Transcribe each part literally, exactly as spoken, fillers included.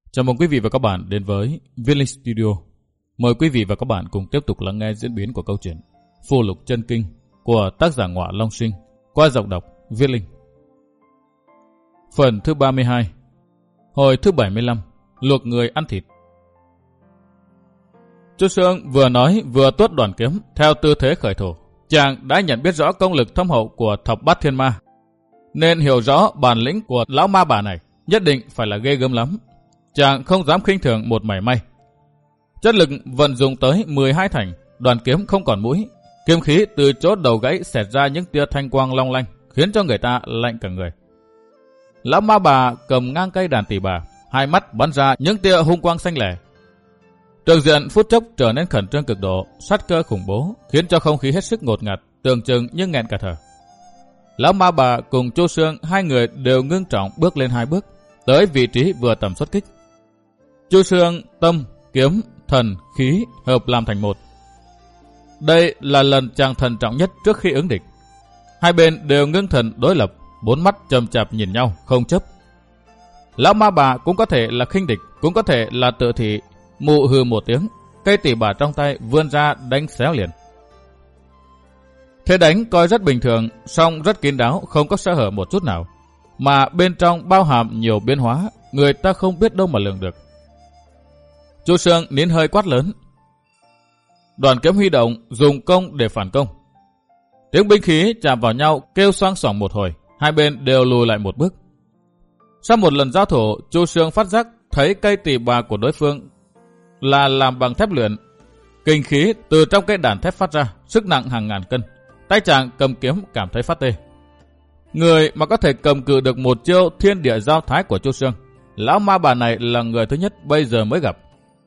Chào mừng quý vị và các bạn đến với Viết Linh Studio. Mời quý vị và các bạn cùng tiếp tục lắng nghe diễn biến của câu chuyện Phù Lục Chân Kinh của tác giả Ngọa Long Sinh qua giọng đọc Viết Linh. Phần thứ ba mươi hai, hồi thứ bảy mươi lăm, luộc người ăn thịt. Chu Sương vừa nói vừa tuốt đoàn kiếm theo tư thế khởi thủ. Chàng đã nhận biết rõ công lực thâm hậu của thập bát thiên ma, nên hiểu rõ bản lĩnh của lão ma bà này nhất định phải là ghê gớm lắm. Chàng không dám khinh thường một mảy may. Chất lực vận dụng tới mười hai thành, đoàn kiếm không còn mũi, kiếm khí từ chỗ đầu gãy xẹt ra những tia thanh quang long lanh, khiến cho người ta lạnh cả người. Lão ma bà cầm ngang cây đàn tỳ bà, hai mắt bắn ra những tia hung quang xanh lẻ. Trường diện phút chốc trở nên khẩn trương cực độ, sát cơ khủng bố, khiến cho không khí hết sức ngột ngạt, tưởng chừng như nghẹn cả thở. Lão ma bà cùng Chu Sương hai người đều ngưng trọng bước lên hai bước, tới vị trí vừa tầm xuất kích. Chu Sương tâm, kiếm, thần, khí hợp làm thành một. Đây là lần chàng thận trọng nhất trước khi ứng địch. Hai bên đều ngưng thần đối lập, bốn mắt chầm chạp nhìn nhau, không chấp. Lão ma bà cũng có thể là khinh địch, cũng có thể là tự thị. Mụ hừ một tiếng, cây tỉ bà trong tay vươn ra đánh xéo liền. Thế đánh coi rất bình thường, song rất kín đáo, không có sơ hở một chút nào, mà bên trong bao hàm nhiều biến hóa, người ta không biết đâu mà lường được. Chu Sương nín hơi quát lớn. Đoàn kiếm huy động, dùng công để phản công. Tiếng binh khí chạm vào nhau kêu xoang xoảng một hồi, hai bên đều lùi lại một bước. Sau một lần giao thủ, Chu Sương phát giác thấy cây tỳ bà của đối phương là làm bằng thép luyện. Kinh khí từ trong cây đàn thép phát ra, sức nặng hàng ngàn cân. Tay chàng cầm kiếm cảm thấy phát tê. Người mà có thể cầm cự được một chiêu thiên địa giao thái của Chu Sương, lão ma bà này là người thứ nhất bây giờ mới gặp.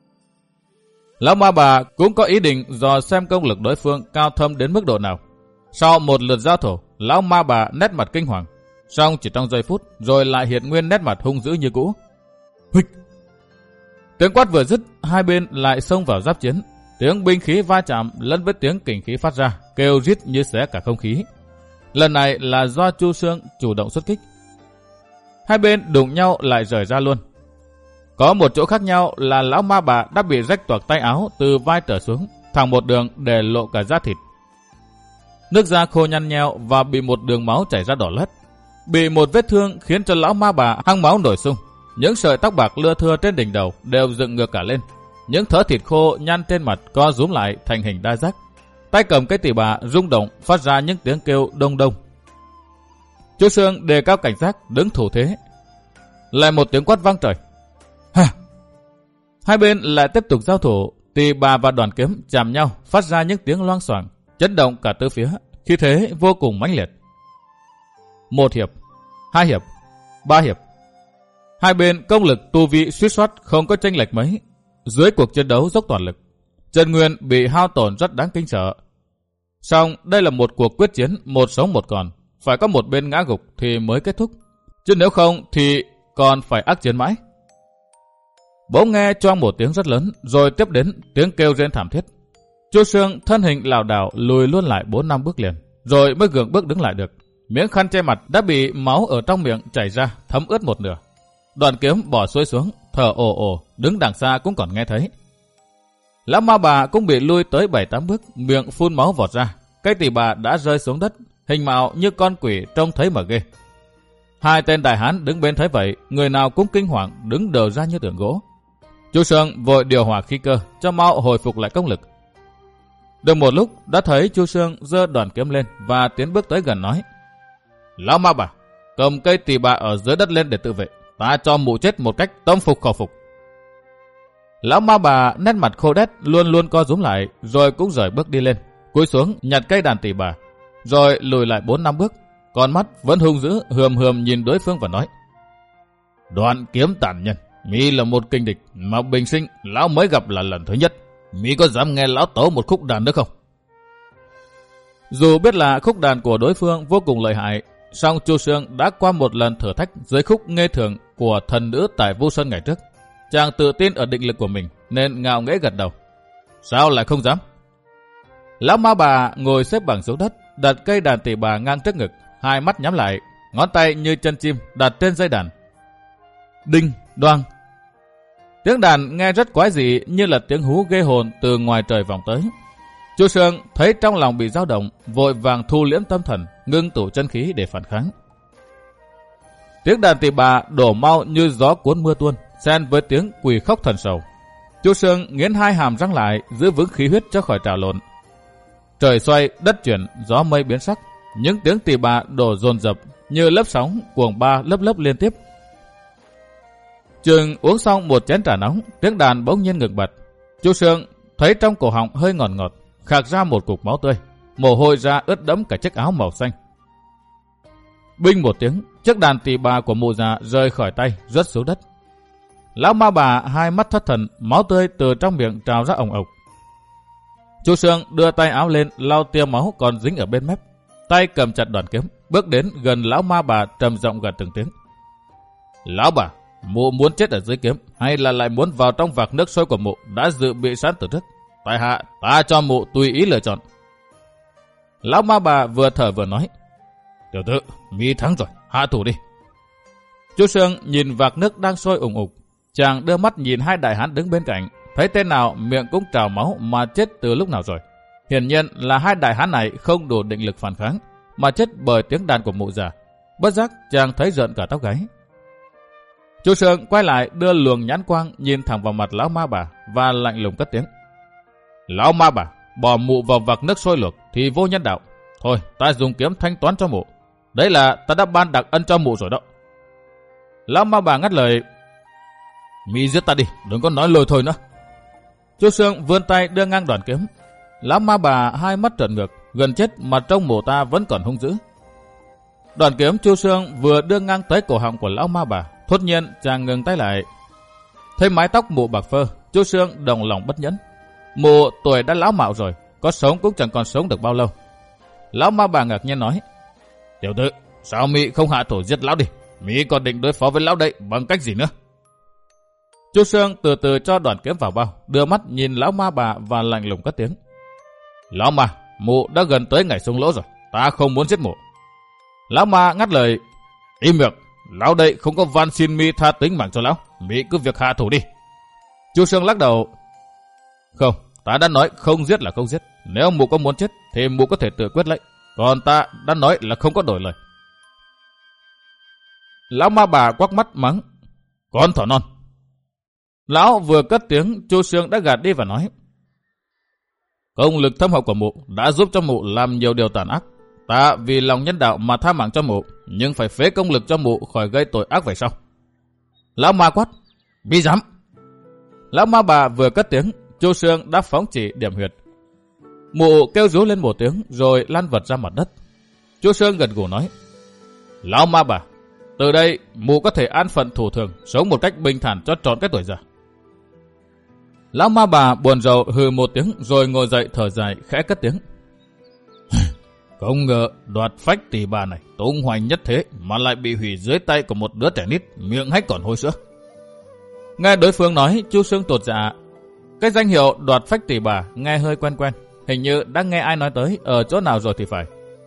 Lão ma bà cũng có ý định dò xem công lực đối phương cao thâm đến mức độ nào. Sau một lượt giao thủ, lão ma bà nét mặt kinh hoàng, song chỉ trong giây phút rồi lại hiện nguyên nét mặt hung dữ như cũ. Huỵch! Tiếng quát vừa dứt, hai bên lại xông vào giáp chiến. Tiếng binh khí va chạm lẫn với tiếng kình khí phát ra, kêu rít như xé cả không khí. Lần này là do Chu Sương chủ động xuất kích. Hai bên đụng nhau lại rời ra luôn. Có một chỗ khác nhau là lão ma bà đã bị rách toạc tay áo từ vai trở xuống, thẳng một đường để lộ cả da thịt. Nước da khô nhăn nheo và bị một đường máu chảy ra đỏ lất. Bị một vết thương khiến cho lão ma bà hăng máu nổi sung. Những sợi tóc bạc lưa thưa trên đỉnh đầu đều dựng ngược cả lên. Những thớ thịt khô nhăn trên mặt co rúm lại thành hình đa giác. Tay cầm cái tỳ bà rung động phát ra những tiếng kêu đông đông. Chu Sương đề cao cảnh giác đứng thủ thế. Lại một tiếng quát vang trời. Ha! Hai bên lại tiếp tục giao thủ. Tỳ bà và đoàn kiếm chạm nhau phát ra những tiếng loang xoảng, chấn động cả tứ phía, khí thế vô cùng mãnh liệt. Một hiệp, hai hiệp, ba hiệp. Hai bên công lực tu vi suýt soát không có chênh lệch mấy. Dưới cuộc chiến đấu dốc toàn lực, Trần Nguyên bị hao tổn rất đáng kinh sợ. Song đây là một cuộc quyết chiến một sống một còn, phải có một bên ngã gục thì mới kết thúc, chứ nếu không thì còn phải ác chiến mãi. Bỗng nghe choang một tiếng rất lớn, rồi tiếp đến tiếng kêu rên thảm thiết. Chu Sương thân hình lảo đảo lùi luôn lại bốn năm bước liền, rồi mới gượng bước đứng lại được. Miếng khăn che mặt đã bị máu ở trong miệng chảy ra, thấm ướt một nửa. Đoàn kiếm bỏ xuôi xuống, thở ồ ồ, đứng đằng xa cũng còn nghe thấy. Lão ma bà cũng bị lui tới bảy tám bước, miệng phun máu vọt ra. Cây tỳ bà đã rơi xuống đất, hình mạo như con quỷ trông thấy mà ghê. Hai tên đại hán đứng bên thấy vậy, người nào cũng kinh hoàng, đứng đờ ra như tượng gỗ. Chu Sương vội điều hòa khí cơ, cho mau hồi phục lại công lực. Được một lúc, đã thấy Chu Sương giơ đoàn kiếm lên và tiến bước tới gần nói: Lão ma bà, cầm cây tỳ bà ở dưới đất lên để tự vệ. Ta cho mụ chết một cách tâm phục khẩu phục. Lão ma bà nét mặt khô đét luôn luôn co rúm lại, rồi cũng rời bước đi lên, cúi xuống nhặt cây đàn tỳ bà, rồi lùi lại bốn năm bước, con mắt vẫn hung dữ hườm hườm nhìn đối phương và nói: Đoàn kiếm tàn nhân, mi là một kình địch mà bình sinh lão mới gặp là lần thứ nhất. Mi có dám nghe lão tấu một khúc đàn nữa không? Dù biết là khúc đàn của đối phương vô cùng lợi hại, song Chu Sương đã qua một lần thử thách dưới khúc nghê thường của thần nữ tại Vu Sơn ngày trước. Chàng tự tin ở định lực của mình nên ngạo nghễ gật đầu. Sao lại không dám? Lão ma bà ngồi xếp bằng xuống đất, đặt cây đàn tỳ bà ngang trước ngực, hai mắt nhắm lại, ngón tay như chân chim đặt trên dây đàn. Đinh, đoang. Tiếng đàn nghe rất quái dị, như là tiếng hú ghê hồn từ ngoài trời vọng tới. Chu Sương thấy trong lòng bị dao động, vội vàng thu liễm tâm thần, ngưng tụ chân khí để phản kháng. Tiếng đàn tỳ bà đổ mau như gió cuốn mưa tuôn, xen với tiếng quỳ khóc thần sầu. Chu Sương nghiến hai hàm răng lại, giữ vững khí huyết cho khỏi trào lộn. Trời xoay, đất chuyển, gió mây biến sắc, những tiếng tỳ bà đổ dồn dập như lớp sóng cuồng ba lớp lớp liên tiếp. Chừng uống xong một chén trà nóng, tiếng đàn bỗng nhiên ngừng bật. Chu Sương thấy trong cổ họng hơi ngọt ngọt, khạc ra một cục máu tươi, mồ hôi ra ướt đẫm cả chiếc áo màu xanh. Binh một tiếng, chiếc đàn tỳ bà của mụ già rơi khỏi tay, rớt xuống đất. Lão ma bà hai mắt thất thần, máu tươi từ trong miệng trào ra ồng ộc. Chu Sương đưa tay áo lên lau tia máu còn dính ở bên mép, tay cầm chặt đoàn kiếm, bước đến gần lão ma bà trầm giọng gật từng tiếng. Lão bà, mụ muốn chết ở dưới kiếm, hay là lại muốn vào trong vạc nước sôi của mụ đã dự bị sẵn từ trước? Tại hạ, ta cho mụ tùy ý lựa chọn. Lão ma bà vừa thở vừa nói. Tiểu tử, mi thắng rồi, hạ thủ đi. Chu Sương nhìn vạc nước đang sôi ủng ục, chàng đưa mắt nhìn hai đại hán đứng bên cạnh, thấy tên nào miệng cũng trào máu mà chết từ lúc nào rồi. Hiển nhiên là hai đại hán này không đủ định lực phản kháng, mà chết bởi tiếng đàn của mụ già. Bất giác chàng thấy rợn cả tóc gáy. Chu Sương quay lại đưa luồng nhãn quang nhìn thẳng vào mặt lão ma bà và lạnh lùng cất tiếng. Lão ma bà, bỏ mụ vào vạc nước sôi luộc thì vô nhân đạo. Thôi, ta dùng kiếm thanh toán cho mụ. Đấy là ta đã ban đặc ân cho mụ rồi đó. Lão ma bà ngắt lời. Mi giết ta đi, đừng có nói lôi thôi nữa. Chu Sương vươn tay đưa ngang đoàn kiếm. Lão ma bà hai mắt trợn ngược, gần chết mà trông mụ ta vẫn còn hung dữ. Đoàn kiếm Chu Sương vừa đưa ngang tới cổ họng của lão ma bà, thốt nhiên chàng ngừng tay lại. Thấy mái tóc mụ bạc phơ, Chu Sương đồng lòng bất nhẫn. Mụ tuổi đã lão mạo rồi, có sống cũng chẳng còn sống được bao lâu. Lão ma bà ngạc nhiên nói. Tiểu tử, sao mi không hạ thủ giết lão đi? Mi còn định đối phó với lão đây bằng cách gì nữa? Chu Sương từ từ cho đoàn kiếm vào bao, đưa mắt nhìn lão ma bà và lạnh lùng cất tiếng. Lão ma, mụ đã gần tới ngày xuống lỗ rồi, ta không muốn giết mụ. Lão ma ngắt lời. Im miệng, lão đây không có van xin mi tha tính mạng cho lão, mi cứ việc hạ thủ đi. Chu Sương lắc đầu. Không, ta đã nói không giết là không giết. Nếu mụ có muốn chết thì mụ có thể tự quyết lấy. Còn ta đã nói là không có đổi lời. Lão ma bà quắc mắt mắng. Con thỏ non. Lão vừa cất tiếng, Chu Sương đã gạt đi và nói. Công lực thâm hậu của mụ đã giúp cho mụ làm nhiều điều tàn ác. Ta vì lòng nhân đạo mà tha mạng cho mụ, nhưng phải phế công lực cho mụ khỏi gây tội ác về sau. Lão ma quát. Mi dám. Lão ma bà vừa cất tiếng, Chu Sương đã phóng chỉ điểm huyệt. Mụ kêu rú lên một tiếng rồi lăn vật ra mặt đất. Chu Sương gật gù nói. Lão ma bà, từ đây mụ có thể an phận thủ thường, sống một cách bình thản cho trọn cái tuổi già. Lão ma bà buồn rầu hừ một tiếng rồi ngồi dậy thở dài khẽ cất tiếng. Không ngờ đoạt phách tỷ bà này tung hoành nhất thế mà lại bị hủy dưới tay của một đứa trẻ nít miệng hách còn hôi sữa. Nghe đối phương nói, Chu Sương tột dạ. Cái danh hiệu đoạt phách tỷ bà nghe hơi quen quen, hình như đã nghe ai nói tới ở chỗ nào rồi thì phải.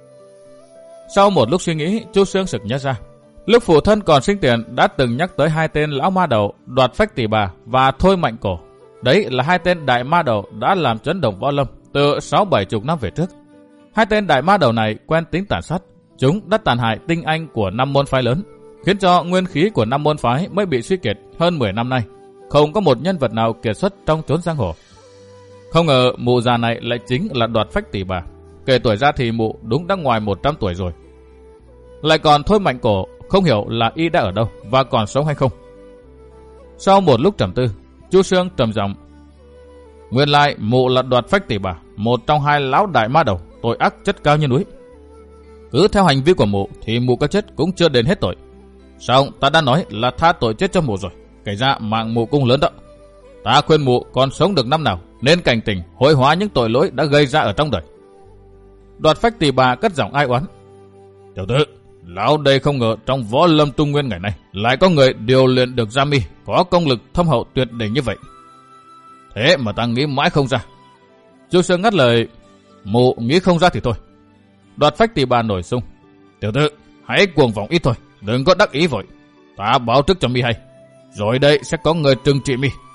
Sau một lúc suy nghĩ, Chu Sương sực nhớ ra, lúc phụ thân còn sinh tiền đã từng nhắc tới hai tên lão ma đầu đoạt phách tỷ bà và thôi mạnh cổ. Đấy là hai tên đại ma đầu đã làm chấn động võ lâm từ sáu bảy chục năm về trước. Hai tên đại ma đầu này quen tính tàn sát, chúng đã tàn hại tinh anh của năm môn phái lớn, khiến cho nguyên khí của năm môn phái mới bị suy kiệt hơn mười năm nay. Không có một nhân vật nào kiệt xuất trong chốn giang hồ. Không ngờ mụ già này lại chính là đoạt phách tỷ bà. Kể tuổi ra thì mụ đúng đã ngoài một trăm tuổi rồi. Lại còn thôi mạnh cổ, không hiểu là y đã ở đâu và còn sống hay không. Sau một lúc trầm tư, Chu Sương trầm giọng. Nguyên lai mụ là đoạt phách tỷ bà, một trong hai lão đại ma đầu, tội ác chất cao như núi. Cứ theo hành vi của mụ thì mụ có chết cũng chưa đến hết tội. Sao ta đã nói là tha tội chết cho mụ rồi, kể ra mạng mụ cũng lớn đó. Ta khuyên mụ còn sống được năm nào nên cảnh tỉnh hối hóa những tội lỗi đã gây ra ở trong đời. Đoạt phách tỷ bà cất giọng ai oán. Tiểu tử, lão đây không ngờ trong võ lâm Trung Nguyên ngày nay lại có người điều luyện được Gia Mi có công lực thâm hậu tuyệt đỉnh như vậy. Thế mà ta nghĩ mãi không ra. Chu Sương ngắt lời. Mụ nghĩ không ra thì thôi. Đoạt phách tỷ bà nổi sung. Tiểu tử, hãy cuồng vọng ít thôi, đừng có đắc ý vội. Ta báo trước cho mi hay, rồi đây sẽ có người trừng trị mi,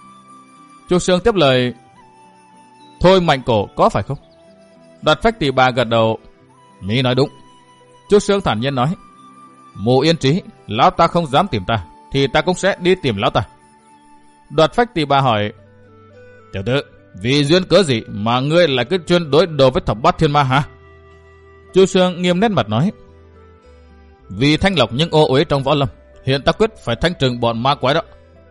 Chu Sương tiếp lời, thôi Mạnh Cổ có phải không? Đoạt Phách Tỷ Bà gật đầu, mi nói đúng. Chu Sương thản nhiên nói, Mụ yên trí, lão ta không dám tìm ta, thì ta cũng sẽ đi tìm lão ta. Đoạt Phách Tỷ Bà hỏi, tiểu tử, vì duyên cớ gì mà ngươi lại cứ chuyên đối đầu với thập bát thiên ma hả? Chu Sương nghiêm nét mặt nói, vì thanh lọc những ô uế trong võ lâm, hiện ta quyết phải thanh trừng bọn ma quái đó.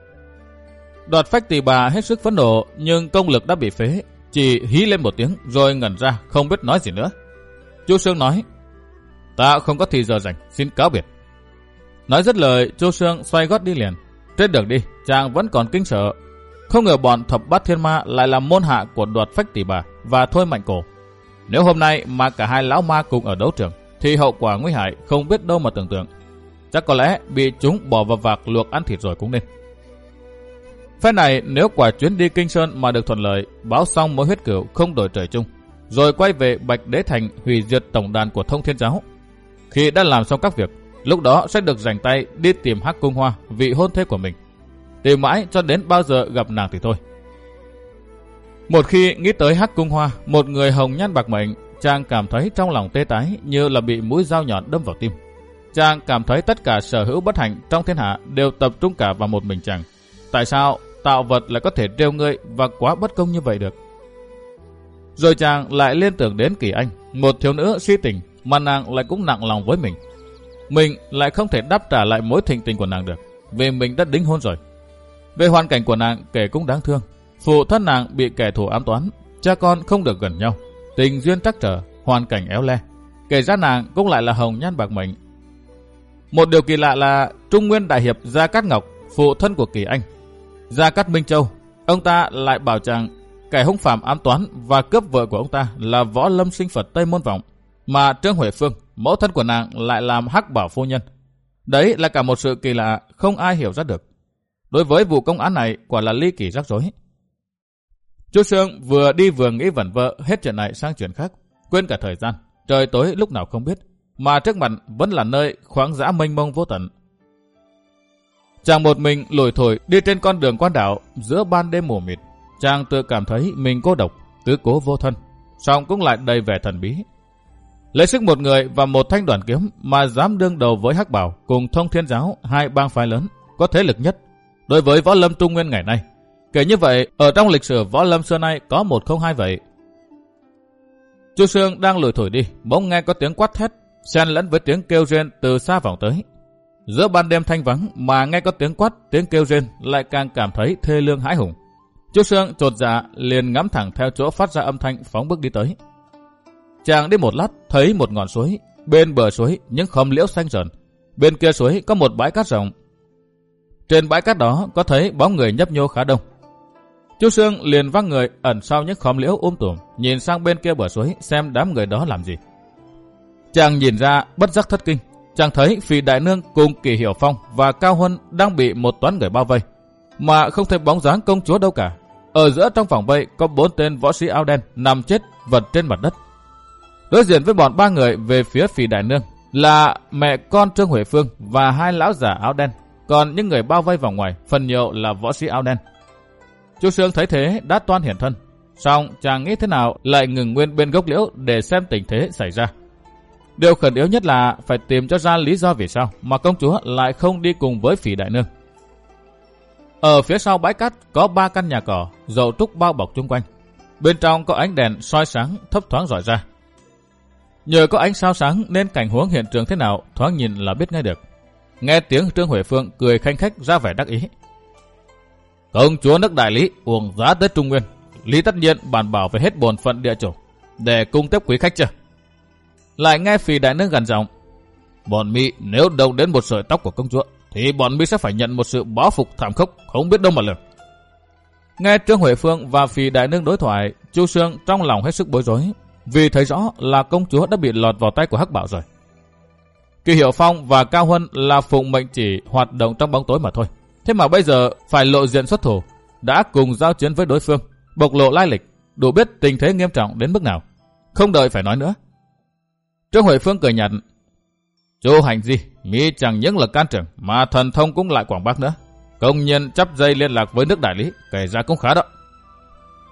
Đoạt Phách Tỷ Bà hết sức phẫn nộ, nhưng công lực đã bị phế, chỉ hí lên một tiếng rồi ngẩn ra không biết nói gì nữa. Chu Sương nói, ta không có thì giờ rảnh, xin cáo biệt. Nói dứt lời, Chu Sương xoay gót đi liền. Trên đường đi, chàng vẫn còn kinh sợ, không ngờ bọn thập bát thiên ma lại là môn hạ của Đoạt Phách Tỷ Bà và Thôi Mạnh Cổ. Nếu hôm nay mà cả hai lão ma cùng ở đấu trường, thì hậu quả nguy hại không biết đâu mà tưởng tượng. Chắc có lẽ bị chúng bỏ vào vạc luộc ăn thịt rồi cũng nên. Phép này nếu quả chuyến đi Kinh Sơn mà được thuận lợi, báo xong mối huyết cửu không đổi trời chung, rồi quay về Bạch Đế Thành hủy diệt tổng đàn của Thông Thiên Giáo. Khi đã làm xong các việc, lúc đó sẽ được rảnh tay đi tìm Hắc Cung Hoa, vị hôn thê của mình. Tìm mãi cho đến bao giờ gặp nàng thì thôi. Một khi nghĩ tới Hắc Cung Hoa, một người hồng nhan bạc mệnh, chàng cảm thấy trong lòng tê tái như là bị mũi dao nhọn đâm vào tim. Chàng cảm thấy tất cả sở hữu bất hạnh trong thiên hạ đều tập trung cả vào một mình chàng. Tại sao tạo vật lại có thể trêu ngươi và quá bất công như vậy được? Rồi chàng lại liên tưởng đến Kỳ Anh, một thiếu nữ si tình mà nàng lại cũng nặng lòng với mình. Mình lại không thể đáp trả lại mối thịnh tình của nàng được, vì mình đã đính hôn rồi. Về hoàn cảnh của nàng kể cũng đáng thương. Phụ thân nàng bị kẻ thù ám toán, cha con không được gần nhau, tình duyên trắc trở, hoàn cảnh éo le. Kể ra nàng cũng lại là hồng nhan bạc mệnh. Một điều kỳ lạ là Trung Nguyên Đại Hiệp Gia Cát Ngọc, phụ thân của Kỳ Anh, Gia Cát Minh Châu, ông ta lại bảo chàng kẻ hung phạm ám toán và cướp vợ của ông ta là võ lâm sinh Phật Tây Môn Vọng, mà Trương Huệ Phương, mẫu thân của nàng, lại làm Hắc Bảo phu nhân. Đấy là cả một sự kỳ lạ không ai hiểu ra được. Đối với vụ công án này quả là ly kỳ rắc rối. Chu Sương vừa đi vừa nghĩ vẩn vơ hết chuyện này sang chuyện khác, quên cả thời gian, trời tối lúc nào không biết, mà trước mặt vẫn là nơi khoáng dã mênh mông vô tận. Chàng một mình lủi thổi đi trên con đường quan đảo giữa ban đêm mù mịt. Chàng tự cảm thấy mình cô độc, tứ cố vô thân, song cũng lại đầy vẻ thần bí. Lấy sức một người và một thanh đoàn kiếm mà dám đương đầu với Hắc Bảo cùng Thông Thiên Giáo, hai bang phái lớn có thế lực nhất đối với võ lâm Trung Nguyên ngày nay. Kể như vậy, ở trong lịch sử võ lâm xưa nay có một không hai vậy. Chu Sương đang lủi thổi đi, bỗng nghe có tiếng quát thét xen lẫn với tiếng kêu rên từ xa vọng tới. Giữa ban đêm thanh vắng mà nghe có tiếng quát, tiếng kêu rên lại càng cảm thấy thê lương hãi hùng. Chu Sương chột dạ liền ngắm thẳng theo chỗ phát ra âm thanh, phóng bước đi tới. Chàng đi một lát thấy một ngọn suối, bên bờ suối những khóm liễu xanh rờn, bên kia suối có một bãi cát rộng. Trên bãi cát đó có thấy bóng người nhấp nhô khá đông. Chu Sương liền văng người ẩn sau những khóm liễu um tùm, nhìn sang bên kia bờ suối xem đám người đó làm gì. Chàng nhìn ra bất giác thất kinh. Chàng thấy Phì Đại Nương cùng Kỳ Hiểu Phong và Cao Huân đang bị một toán người bao vây, mà không thấy bóng dáng công chúa đâu cả. Ở giữa trong vòng vây có bốn tên võ sĩ áo đen nằm chết vật trên mặt đất. Đối diện với bọn ba người về phía Phì Đại Nương là mẹ con Trương Huệ Phương và hai lão giả áo đen, còn những người bao vây vòng ngoài phần nhiều là võ sĩ áo đen. Chu Sương thấy thế đã toan hiển thân, song chàng nghĩ thế nào lại ngừng nguyên bên gốc liễu để xem tình thế xảy ra. Điều khẩn yếu nhất là phải tìm cho ra lý do vì sao mà công chúa lại không đi cùng với Phì Đại Nương. Ở phía sau bãi cát có ba căn nhà cỏ, dậu trúc bao bọc chung quanh. Bên trong có ánh đèn soi sáng thấp thoáng rọi ra. Nhờ có ánh sao sáng nên cảnh huống hiện trường thế nào thoáng nhìn là biết ngay được. Nghe tiếng Trương Huệ Phương cười khanh khách ra vẻ đắc ý. Công chúa nước Đại Lý uổng giá tới Trung Nguyên, Lý tất nhiên bàn bảo phải hết bổn phận địa chủ để cung tiếp quý khách chưa? Lại nghe Phì Đại Nương gằn giọng, bọn mi nếu động đến một sợi tóc của công chúa thì bọn mi sẽ phải nhận một sự báo phục thảm khốc không biết đâu mà lường. Nghe Trương Huệ Phương và Phì Đại Nương đối thoại, Chu Sương trong lòng hết sức bối rối, vì thấy rõ là công chúa đã bị lọt vào tay của Hắc Bảo rồi. Kỳ Hiểu Phong và Cao Huân là phụng mệnh chỉ hoạt động trong bóng tối mà thôi, thế mà bây giờ phải lộ diện xuất thủ, đã cùng giao chiến với đối phương, bộc lộ lai lịch, đủ biết tình thế nghiêm trọng đến mức nào. Không đợi phải nói nữa, Trương Huệ Phương cười nhạt, Chu hành gì, mi chẳng những là can trưởng mà thần thông cũng lại quảng bác nữa, công nhân chắp dây liên lạc với nước Đại Lý, kể ra cũng khá đó.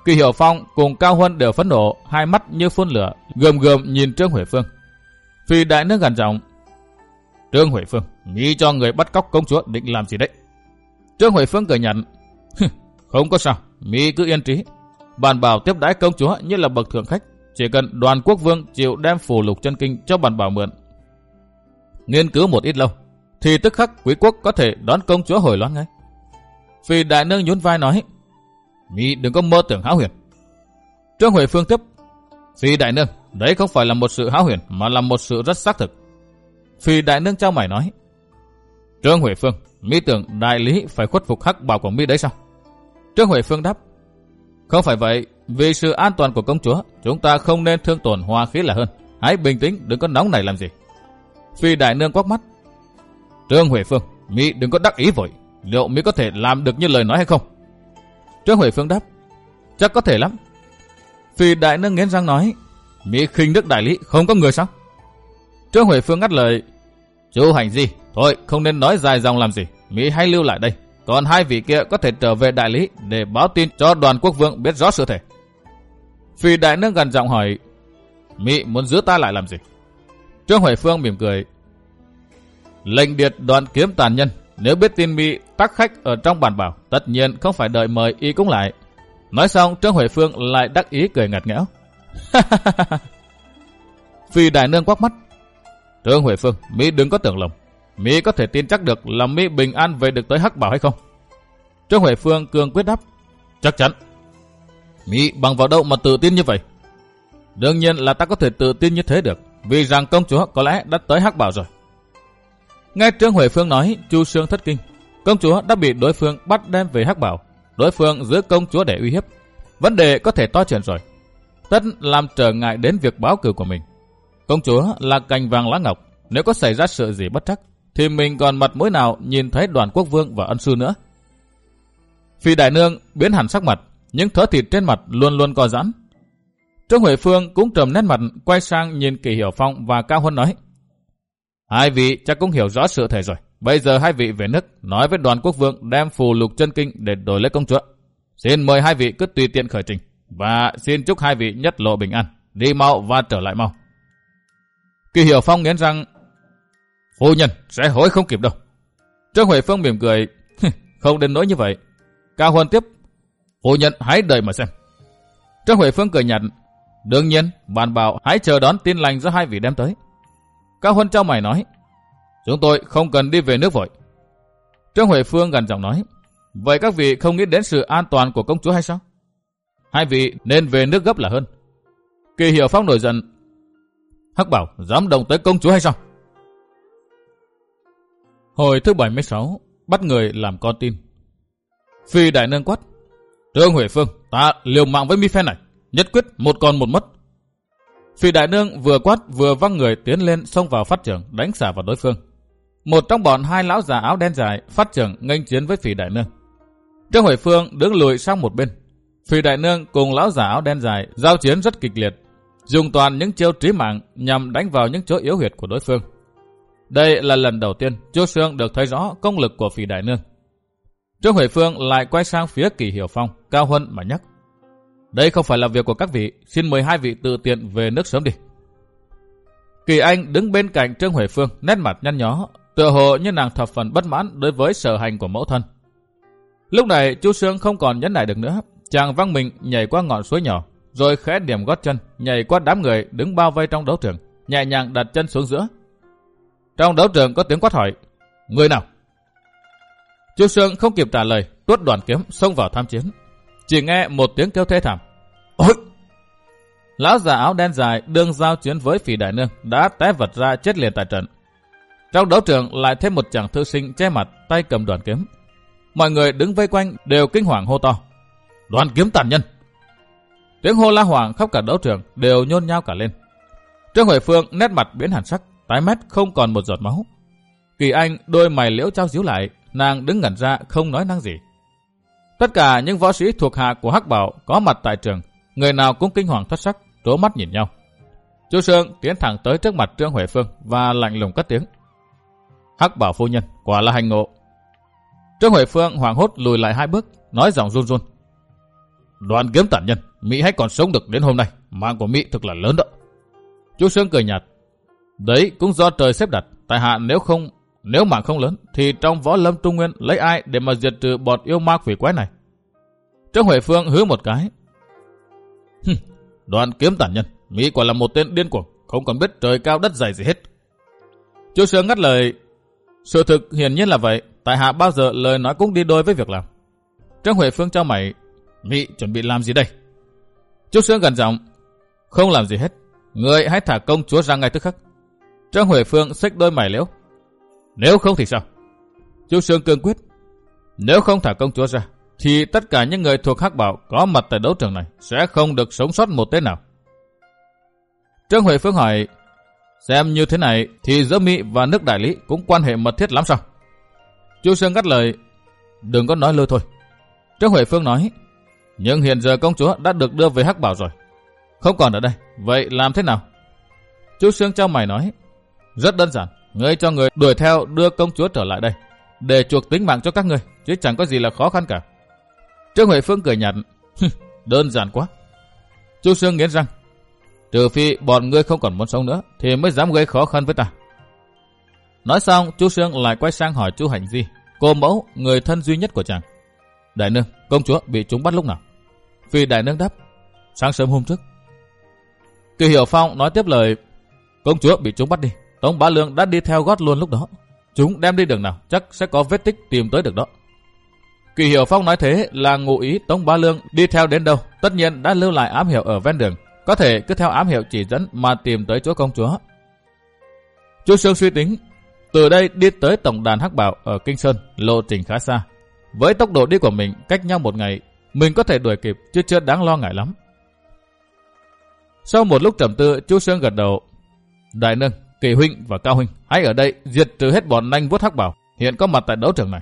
Kỳ Hiểu Phong cùng Cao Huân đều phẫn nộ, hai mắt như phun lửa, gườm gườm nhìn Trương Huệ Phương. Phi đại nương gằn giọng: Trương Huệ Phương, nghĩ cho người bắt cóc công chúa định làm gì đấy? Trương Huệ Phương cười nhạt: Không có sao, mi cứ yên trí. Bản bảo tiếp đãi công chúa như là bậc thượng khách, chỉ cần Đoàn Quốc Vương chịu đem phù lục chân kinh cho bản bảo mượn, nghiên cứu một ít lâu, thì tức khắc quý quốc có thể đón công chúa hồi loan ngay. Phi đại nương nhún vai nói: Mi đừng có mơ tưởng hão huyền. Trương Huệ Phương tiếp: Phi đại nương, đấy không phải là một sự hão huyền mà là một sự rất xác thực. Phi đại nương trao mày nói: Trương Huệ Phương, mi tưởng đại lý phải khuất phục hắc bảo của mi đấy sao? Trương Huệ Phương đáp: Không phải vậy, vì sự an toàn của công chúa, chúng ta không nên thương tổn hòa khí là hơn. Hãy bình tĩnh, đừng có nóng này làm gì. Phi đại nương quắc mắt: Trương Huệ Phương, mi đừng có đắc ý vội. Liệu mi có thể làm được như lời nói hay không? Trương Huệ Phương đáp: Chắc có thể lắm. Phi đại nương nghiến răng nói: Mi khinh đức đại lý, không có người sao? Trương Huệ Phương ngắt lời: Chu hành gì, thôi không nên nói dài dòng làm gì. Mi hãy lưu lại đây. Còn hai vị kia có thể trở về đại lý để báo tin cho Đoàn Quốc Vương biết rõ sự thể. Phi đại nương gần giọng hỏi: Mi muốn giữ ta lại làm gì? Trương Huệ Phương mỉm cười: Lệnh điệt Đoàn Kiếm tàn nhân, nếu biết tin mi tác khách ở trong bản bảo, tất nhiên không phải đợi mời y cũng lại. Nói xong, Trương Huệ Phương lại đắc ý cười ngặt nghẽo. Phi đại nương quắc mắt: Trương Huệ Phương, mi đừng có tưởng lầm. Mi có thể tin chắc được là mi bình an về được tới hắc bảo hay không? Trương Huệ Phương cương quyết đáp: Chắc chắn. Mi bằng vào đâu mà tự tin như vậy? Đương nhiên là ta có thể tự tin như thế được, vì rằng công chúa có lẽ đã tới hắc bảo rồi. Nghe Trương Huệ Phương nói, Chu Sương thất kinh. Công chúa đã bị đối phương bắt đem về hắc bảo, đối phương giữ công chúa để uy hiếp. Vấn đề có thể to chuyện rồi, tất làm trở ngại đến việc báo cửu của mình. Công chúa là cành vàng lá ngọc, nếu có xảy ra sự gì bất trắc, thì mình còn mặt mũi nào nhìn thấy Đoàn Quốc Vương và ân sư nữa. Phi đại nương biến hẳn sắc mặt, những thớ thịt trên mặt luôn luôn co giãn. Trương Huệ Phương cũng trầm nét mặt, quay sang nhìn Kỳ Hiểu Phong và Cao Huân nói: Hai vị chắc cũng hiểu rõ sự thể rồi. Bây giờ hai vị về nước nói với Đoàn Quốc Vương đem phù lục chân kinh để đổi lấy công chúa. Xin mời hai vị cứ tùy tiện khởi trình, và xin chúc hai vị nhất lộ bình an, đi mau và trở lại mau. Kỳ Hiểu Phong nghiến răng: Phu nhân sẽ hối không kịp đâu. Trương Huệ Phương mỉm cười: Không đến nỗi như vậy. Cao Huân tiếp: Phu nhân hãy đợi mà xem. Trương Huệ Phương cười nhạt: Đương nhiên, bản bảo hãy chờ đón tin lành do hai vị đem tới. Cao Huân trao mày nói: Chúng tôi không cần đi về nước vội. Trương Huệ Phương gần giọng nói: Vậy các vị không nghĩ đến sự an toàn của công chúa hay sao? Hai vị nên về nước gấp là hơn. Kỳ Hiểu Phong nổi giận: Hắc bảo dám động tới công chúa hay sao? Hồi thứ bảy mươi sáu, bắt người làm con tin. Phi đại nương quát: Trương Huệ Phương, ta liều mạng với mi phen này, nhất quyết một còn một mất. Phi đại nương vừa quát vừa văng người tiến lên xông vào phát trưởng, đánh xả vào đối phương. Một trong bọn hai lão già áo đen dài phát trưởng nghênh chiến với Phi đại nương. Trương Huệ Phương đứng lùi sang một bên. Phi đại nương cùng lão già áo đen dài giao chiến rất kịch liệt, dùng toàn những chiêu trí mạng nhằm đánh vào những chỗ yếu huyệt của đối phương. Đây là lần đầu tiên Chu Sương được thấy rõ công lực của Phi đại nương. Trương Huệ Phương lại quay sang phía Kỳ Hiểu Phong, Cao Huân mà nhắc: Đây không phải là việc của các vị, xin mời hai vị tự tiện về nước sớm đi. Kỳ Anh đứng bên cạnh Trương Huệ Phương, nét mặt nhăn nhó, tựa hồ như nàng thập phần bất mãn đối với sở hành của mẫu thân. Lúc này Chu Sương không còn nhẫn nại được nữa, chàng văng mình nhảy qua ngọn suối nhỏ, rồi khẽ điểm gót chân, nhảy qua đám người đứng bao vây trong đấu trường, nhẹ nhàng đặt chân xuống giữa. Trong đấu trường có tiếng quát hỏi: Người nào? Chu Sương không kịp trả lời, tuốt đoàn kiếm xông vào tham chiến. Chỉ nghe một tiếng kêu thê thảm: Ôi! Lão già áo đen dài đương giao chiến với Phỉ đại nương đã té vật ra chết liền tại trận. Trong đấu trường lại thêm một chàng thư sinh che mặt, tay cầm đoàn kiếm. Mọi người đứng vây quanh đều kinh hoàng hô to: Đoàn kiếm tàn nhân! Tiếng hô la hoảng khắp cả đấu trường đều nhôn nhao cả lên. Trương Huệ Phương nét mặt biến hẳn sắc, tái mét không còn một giọt máu. Kỳ Anh đôi mày liễu trao díu lại, nàng đứng ngẩn ra không nói năng gì. Tất cả những võ sĩ thuộc hạ của Hắc Bảo có mặt tại trường, người nào cũng kinh hoàng thất sắc, trố mắt nhìn nhau. Chu Sương tiến thẳng tới trước mặt Trương Huệ Phương và lạnh lùng cất tiếng: Hắc Bảo phu nhân, quả là hành ngộ. Trương Huệ Phương hoảng hốt lùi lại hai bước, nói giọng run run: Đoạn kiếm tản nhân, Mỹ hãy còn sống được đến hôm nay, mạng của Mỹ thực là lớn đó. Chu Sương cười nhạt. Đấy cũng do trời xếp đặt, tại hạ nếu không nếu mạng không lớn thì trong võ lâm Trung Nguyên lấy ai để mà diệt trừ bọn yêu ma quỷ quái này. Trương Huệ Phương hứ một cái. Đoạn kiếm tản nhân, Mỹ quả là một tên điên cuồng, không còn biết trời cao đất dày gì hết. Chu Sương ngắt lời. Sự thực hiển nhiên là vậy, tại hạ bao giờ lời nói cũng đi đôi với việc làm. Trương Huệ Phương cho mày. Mỹ chuẩn bị làm gì đây? Chu Sương gần giọng. Không làm gì hết, người hãy thả công chúa ra ngay tức khắc. Trương Huệ Phương xích đôi mày liễu. Nếu không thì sao? Chu Sương cương quyết. Nếu không thả công chúa ra thì tất cả những người thuộc Hắc Bảo có mặt tại đấu trường này sẽ không được sống sót một tên nào. Trương Huệ Phương hỏi. Xem như thế này thì giữa Mỹ và nước Đại Lý cũng quan hệ mật thiết lắm sao? Chu Sương ngắt lời. Đừng có nói lơ thôi. Trương Huệ Phương nói. Nhưng hiện giờ công chúa đã được đưa về Hắc Bảo rồi, không còn ở đây, vậy làm thế nào? Chu Sương trao mày nói. Rất đơn giản, ngươi cho người đuổi theo đưa công chúa trở lại đây để chuộc tính mạng cho các ngươi, chứ chẳng có gì là khó khăn cả. Trương Huệ Phương cười nhạt. Đơn giản quá. Chu Sương nghiến răng. Trừ phi bọn ngươi không còn muốn sống nữa thì mới dám gây khó khăn với ta. Nói xong, Chu Sương lại quay sang hỏi Chu Hành Di, cô mẫu, người thân duy nhất của chàng. Đại nương, công chúa bị chúng bắt lúc nào? Phi đại nương đáp. Sáng sớm hôm trước. Kỳ Hiểu Phong nói tiếp lời. Công chúa bị chúng bắt đi, Tống Bá Lương đã đi theo gót luôn lúc đó. Chúng đem đi đường nào chắc sẽ có vết tích tìm tới được đó. Kỳ Hiểu Phong nói thế là ngụ ý Tống Bá Lương đi theo đến đâu tất nhiên đã lưu lại ám hiệu ở ven đường, có thể cứ theo ám hiệu chỉ dẫn mà tìm tới chỗ công chúa. Chu Sương suy tính, từ đây đi tới tổng đàn Hắc Bảo ở Kinh Sơn lộ trình khá xa. Với tốc độ đi của mình cách nhau một ngày, mình có thể đuổi kịp chứ chưa đáng lo ngại lắm. Sau một lúc trầm tư, Chu Sương gật đầu. Đại nương, Kỳ huynh và Cao huynh hãy ở đây diệt trừ hết bọn nanh vuốt Hắc Bảo hiện có mặt tại đấu trường này.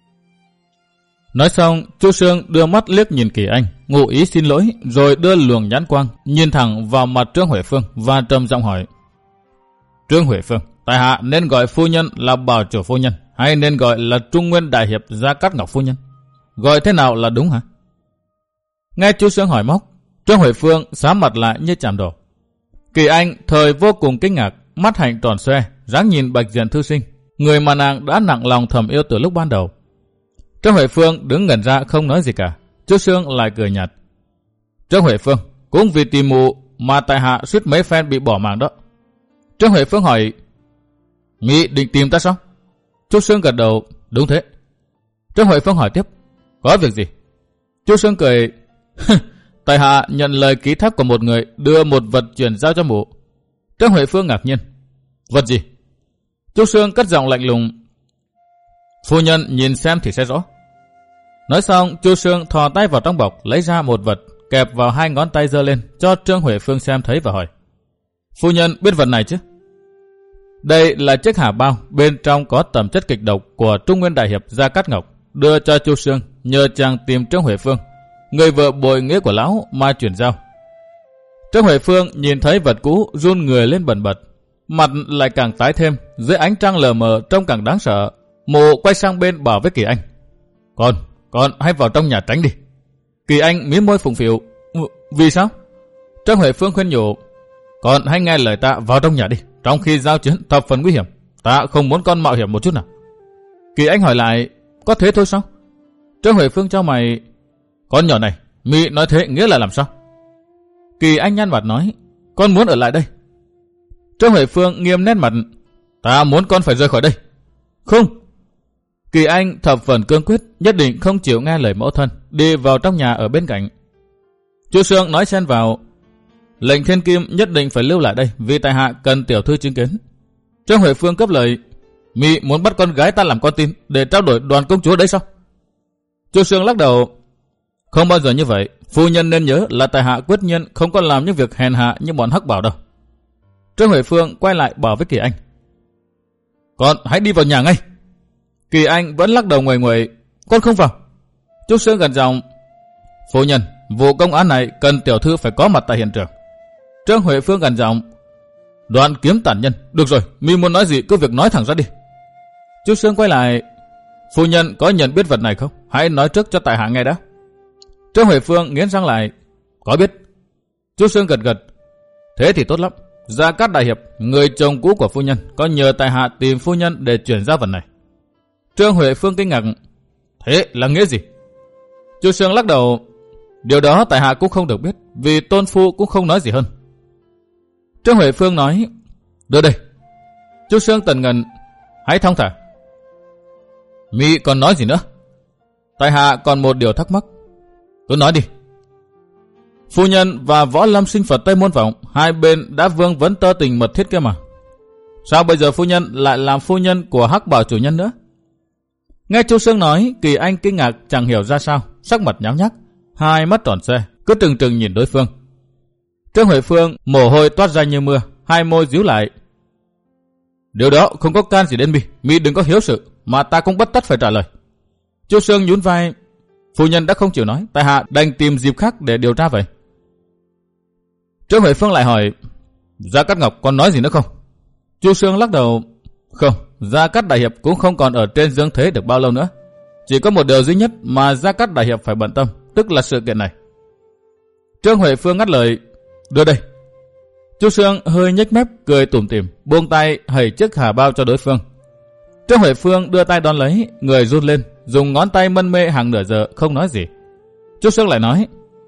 Nói xong, Chu Sương đưa mắt liếc nhìn Kỳ Anh, ngụ ý xin lỗi, rồi đưa luồng nhãn quang nhìn thẳng vào mặt Trương Huệ Phương và trầm giọng hỏi. Trương Huệ Phương, tại hạ nên gọi phu nhân là Bảo chủ phu nhân, hay nên gọi là Trung Nguyên Đại Hiệp Gia Cát Ngọc phu nhân? Gọi thế nào là đúng hả? Nghe Chu Sương hỏi móc, Trương Huệ Phương xám mặt lại như chạm đổ. Kỳ Anh thời vô cùng kinh ngạc, mắt hạnh tròn xoe, ráng nhìn Bạch Diện thư sinh, người mà nàng đã nặng lòng thầm yêu từ lúc ban đầu. Trương Huệ Phương đứng ngẩn ra không nói gì cả. Chu Sương lại cười nhạt. Trương Huệ Phương, cũng vì tìm mụ mà tại hạ suýt mấy phen bị bỏ mạng đó. Trương Huệ Phương hỏi. Mỹ định tìm ta sao? Chu Sương gật đầu. Đúng thế. Trương Huệ Phương hỏi tiếp. Có việc gì? Chu Sương cười. Tại hạ nhận lời ký thác của một người đưa một vật chuyển giao cho mụ. Trương Huệ Phương ngạc nhiên. Vật gì? Chu Sương cất giọng lạnh lùng. Phu nhân nhìn xem thì sẽ rõ. Nói xong, Chu Sương thò tay vào trong bọc lấy ra một vật kẹp vào hai ngón tay giơ lên cho Trương Huệ Phương xem thấy và hỏi. Phu nhân biết vật này chứ? Đây là chiếc hà bao, bên trong có tẩm chất kịch độc của Trung Nguyên Đại Hiệp Gia Cát Ngọc, đưa cho Chu Sương nhờ chàng tìm Trương Huệ Phương, người vợ bội nghĩa của lão mà chuyển giao. Trương Huệ Phương nhìn thấy vật cũ run người lên bần bật, mặt lại càng tái thêm, dưới ánh trăng lờ mờ trông càng đáng sợ. Mụ quay sang bên bảo với Kỳ Anh. Con, con hãy vào trong nhà tránh đi. Kỳ Anh mím môi phụng phịu. Vì sao? Trương Huệ Phương khuyên nhủ. Con hãy nghe lời ta vào trong nhà đi. Trong khi giao chiến thập phần nguy hiểm, ta không muốn con mạo hiểm một chút nào. Kỳ Anh hỏi lại. Có thế thôi sao? Trương Huệ Phương cho mày. Con nhỏ này, Mỹ nói thế nghĩa là làm sao? Kỳ Anh nhăn mặt nói. Con muốn ở lại đây. Trương Huệ Phương nghiêm nét mặt. Ta muốn con phải rời khỏi đây. Không. Kỳ Anh thập phần cương quyết, nhất định không chịu nghe lời mẫu thân, đi vào trong nhà ở bên cạnh. Chu Sương nói xen vào. Lệnh Thiên Kim nhất định phải lưu lại đây vì tại hạ cần tiểu thư chứng kiến. Trương Huệ Phương cấp lời. Mỹ muốn bắt con gái ta làm con tin để trao đổi đoàn công chúa đấy sao? Chu Sương lắc đầu. Không bao giờ như vậy. Phu nhân nên nhớ là tại hạ quyết nhiên không có làm những việc hèn hạ như bọn Hắc Bảo đâu. Trương Huệ Phương quay lại bảo với Kỳ Anh. Con hãy đi vào nhà ngay. Kỳ Anh vẫn lắc đầu nguầy nguầy. Con không vào. Chu Sương gần giọng. Phu nhân, vụ công án này cần tiểu thư phải có mặt tại hiện trường. Trương Huệ Phương gần giọng. Đoạn kiếm tản nhân. Được rồi, mi muốn nói gì cứ việc nói thẳng ra đi. Chu Sương quay lại. Phu nhân có nhận biết vật này không? Hãy nói trước cho tại hạ nghe đã. Trương Huệ Phương nghiến răng lại. Có biết. Chu Sương gật gật. Thế thì tốt lắm. Gia Cát đại hiệp, người chồng cũ của phu nhân, có nhờ tại hạ tìm phu nhân để chuyển giao vật này. Trương Huệ Phương kinh ngạc. Thế là nghĩa gì? Chu Sương lắc đầu. Điều đó tại hạ cũng không được biết, vì tôn phu cũng không nói gì hơn. Trương Huệ Phương nói. Đưa đây. Chu Sương tần ngần. Hãy thong thả. Mi còn nói gì nữa? Tại hạ còn một điều thắc mắc. Cứ nói đi. Phu nhân và Võ Lâm sinh Phật Tây Môn Vọng, hai bên đã vương vấn tơ tình mật thiết kia mà. Sao bây giờ phu nhân lại làm phu nhân của Hắc Bảo chủ nhân nữa? Nghe Chu Sương nói, Kỳ Anh kinh ngạc chẳng hiểu ra sao, sắc mặt nháo nhác, hai mắt tròn xe, cứ trừng trừng nhìn đối phương. Trương Huệ Phương mồ hôi toát ra như mưa, hai môi díu lại. Điều đó không có can gì đến mi, mi đừng có hiếu sự, mà ta cũng bất tất phải trả lời. Chu Sương nhún vai. Phu nhân đã không chịu nói, tại hạ đành tìm dịp khác để điều tra vậy. Trương Huệ Phương lại hỏi. Gia Cát Ngọc còn nói gì nữa không? Chu Sương lắc đầu. Không, Gia Cát đại hiệp cũng không còn ở trên dương thế được bao lâu nữa. Chỉ có một điều duy nhất mà Gia Cát đại hiệp phải bận tâm, tức là sự kiện này. Trương Huệ Phương ngắt lời. Đưa đây. Chu Sương hơi nhếch mép cười tủm tỉm, buông tay hầy chiếc hà bao cho đối phương. Trương Huệ Phương đưa tay đón lấy, người run lên, dùng ngón tay mân mê hàng nửa giờ không nói gì. Chu Sương lại nói.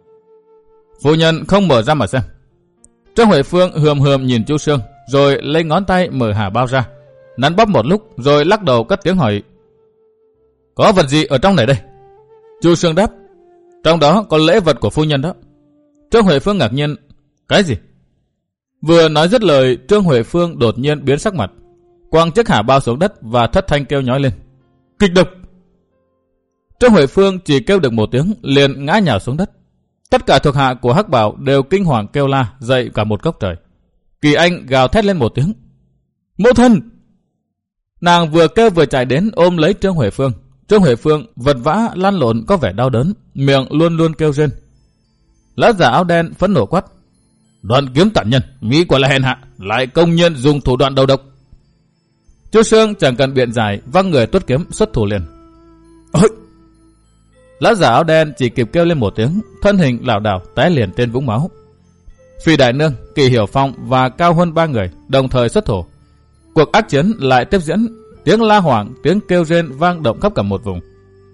Phu nhân không mở ra mà xem. Trương Huệ Phương hườm hườm nhìn Chu Sương, rồi lấy ngón tay mở hà bao ra, nắn bóp một lúc rồi lắc đầu cất tiếng hỏi. Có vật gì ở trong này đây? Chu Sương đáp. Trong đó có lễ vật của phu nhân đó. Trương Huệ Phương ngạc nhiên. Cái gì? Vừa nói dứt lời, Trương Huệ Phương đột nhiên biến sắc mặt, quăng chiếc hà bao xuống đất và thất thanh kêu nhói lên. Kịch độc! Trương Huệ Phương chỉ kêu được một tiếng liền ngã nhào xuống đất. Tất cả thuộc hạ của Hắc Bảo đều kinh hoàng kêu la, dậy cả một góc trời. Kỳ Anh gào thét lên một tiếng. Mẫu thân! Nàng vừa kêu vừa chạy đến ôm lấy Trương Huệ Phương. Trương Huệ Phương vật vã lăn lộn có vẻ đau đớn, miệng luôn luôn kêu rên. Lão già áo đen phẫn nộ quát. Đoạn kiếm tản nhân, mỹ quả là hèn hạ, lại công nhiên dùng thủ đoạn đầu độc. Chu Sương chẳng cần biện giải, văng người tuốt kiếm xuất thủ liền. Ôi! Lão già áo đen chỉ kịp kêu lên một tiếng, thân hình lảo đảo té liền trên vũng máu. Phi Đại Nương, Kỳ Hiểu Phong và Cao Huân ba người đồng thời xuất thủ. Cuộc ác chiến lại tiếp diễn, tiếng la hoảng, tiếng kêu rên vang động khắp cả một vùng.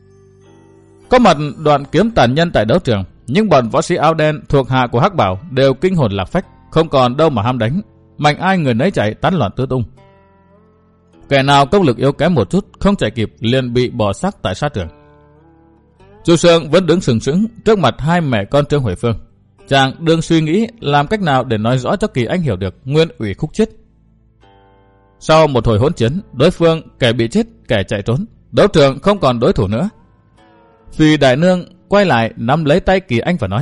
Có mặt Đoạn kiếm tàn nhân tại đấu trường, nhưng bọn võ sĩ áo đen thuộc hạ của Hắc Bảo đều kinh hồn lạc phách, không còn đâu mà ham đánh, mạnh ai người nấy chạy tán loạn tứ tung. Kẻ nào công lực yếu kém một chút không chạy kịp liền bị bỏ xác tại sát trường. Chu Sương vẫn đứng sừng sững trước mặt hai mẹ con Trương Huệ Phương. Chàng đương suy nghĩ làm cách nào để nói rõ cho Kỳ Anh hiểu được nguyên ủy khúc chết. Sau một hồi hỗn chiến, đối phương kẻ bị chết, kẻ chạy trốn, đấu trường không còn đối thủ nữa. Phi Đại Nương quay lại nắm lấy tay Kỳ Anh và nói.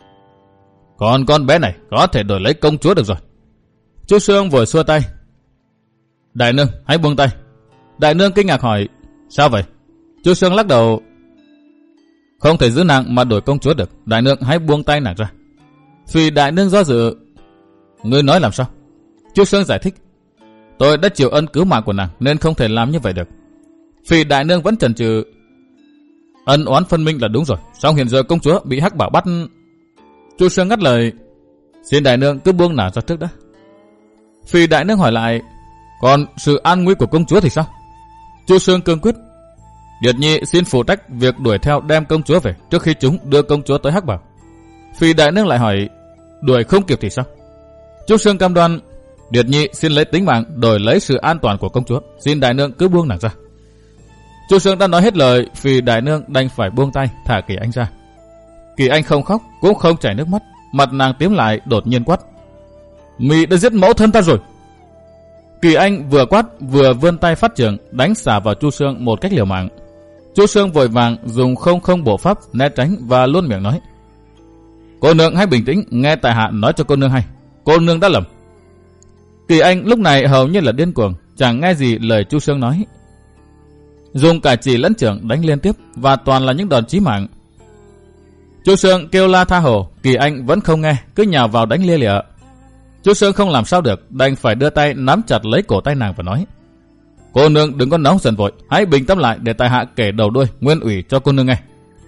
Còn con bé này có thể đổi lấy công chúa được rồi. Chu Sương vội xua tay. Đại Nương hãy buông tay. Đại Nương kinh ngạc hỏi. Sao vậy? Chu Sương lắc đầu. Không thể giữ nàng mà đổi công chúa được. Đại Nương hãy buông tay nàng ra. Phi Đại Nương do dự. Ngươi nói làm sao? Chu Sương giải thích. Tôi đã chịu ân cứu mạng của nàng nên không thể làm như vậy được. Phi Đại Nương vẫn chần chừ. Ân oán phân minh là đúng rồi, song hiện giờ công chúa bị Hắc Bảo bắt. Chu Sương ngắt lời. Xin Đại Nương cứ buông nàng ra trước đã. Phi Đại Nương hỏi lại. Còn sự an nguy của công chúa thì sao? Chu Sương cương quyết. Điệt Nhi xin phụ trách việc đuổi theo đem công chúa về trước khi chúng đưa công chúa tới Hắc Bảo. Phi Đại Nương lại hỏi. Đuổi không kịp thì sao? Chu Sương cam đoan. Điệt Nhi xin lấy tính mạng đổi lấy sự an toàn của công chúa. Xin Đại Nương cứ buông nàng ra. Chu Sương đã nói hết lời, Phi Đại Nương đành phải buông tay thả Kỳ Anh ra. Kỳ Anh không khóc cũng không chảy nước mắt, mặt nàng tím lại đột nhiên quát. Mị đã giết mẫu thân ta rồi. Kỳ Anh vừa quát vừa vươn tay phát trường đánh xả vào Chu Sương một cách liều mạng. Chu Sương vội vàng dùng không không bộ pháp né tránh và luôn miệng nói. Cô nương hãy bình tĩnh, nghe tại hạ nói cho cô nương hay. Cô nương đã lầm. Kỳ Anh lúc này hầu như là điên cuồng, chẳng nghe gì lời Chu Sương nói. Dùng cả chỉ lẫn trưởng đánh liên tiếp và toàn là những đòn chí mạng. Chu Sương kêu la tha hồ, Kỳ Anh vẫn không nghe, cứ nhào vào đánh lia lịa. Chu Sương không làm sao được, đành phải đưa tay nắm chặt lấy cổ tay nàng và nói. Cô nương đừng có nóng giận vội, hãy bình tâm lại để tại hạ kể đầu đuôi nguyên ủy cho cô nương nghe.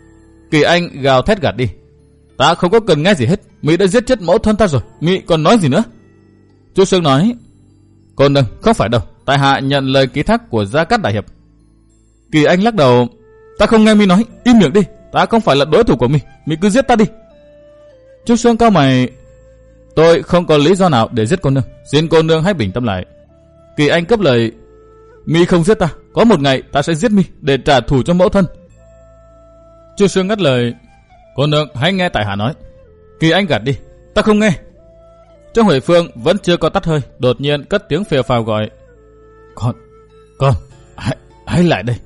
Kỳ Anh gào thét gạt đi. Ta không có cần nghe gì hết. Mỹ đã giết chết mẫu thân ta rồi. Mỹ còn nói gì nữa? Chu Sương nói. Cô nương, không phải đâu. Tại hạ nhận lời ký thác của Gia Cát đại hiệp. Kỳ Anh lắc đầu. Ta không nghe Mỹ nói. Im miệng đi. Ta không phải là đối thủ của Mỹ. Mỹ cứ giết ta đi. Chu Sương cau mày. Tôi không có lý do nào để giết cô nương. Xin cô nương hãy bình tâm lại. Kỳ Anh cấp lời. Mỹ không giết ta. Có một ngày ta sẽ giết Mỹ để trả thù cho mẫu thân. Chu Sương ngắt lời. Cô nương hãy nghe tại hạ nói. Kỳ Anh gạt đi. Ta không nghe. Trương Huệ Phương vẫn chưa có tắt hơi, đột nhiên cất tiếng phèo phào gọi. Con, con, hãy, hãy lại đây.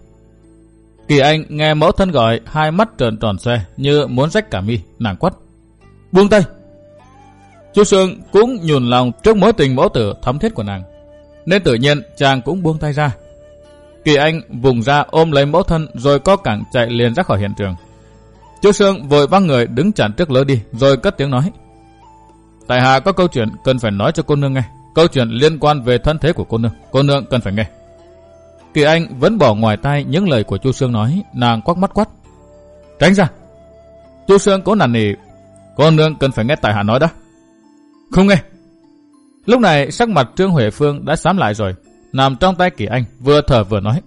Kỳ Anh nghe mẫu thân gọi, hai mắt trợn tròn xoe như muốn rách cả mi, nàng quát. Buông tay. Chu Sương cũng nhùn lòng trước mối tình mẫu tử thắm thiết của nàng, nên tự nhiên chàng cũng buông tay ra. Kỳ Anh vùng ra ôm lấy mẫu thân rồi co cẳng chạy liền ra khỏi hiện trường. Chu Sương vội văng người đứng chặn trước lối đi rồi cất tiếng nói. Tại hạ có câu chuyện cần phải nói cho cô nương nghe. Câu chuyện liên quan về thân thế của cô nương. Cô nương cần phải nghe. Kỳ Anh vẫn bỏ ngoài tai những lời của Chu Sương nói. Nàng quắc mắt quát. Tránh ra. Chu Sương cố năn nỉ. Cô nương cần phải nghe tại hạ nói đó. Không nghe. Lúc này sắc mặt Trương Huệ Phương đã xám lại rồi. Nằm trong tay Kỳ Anh vừa thở vừa nói.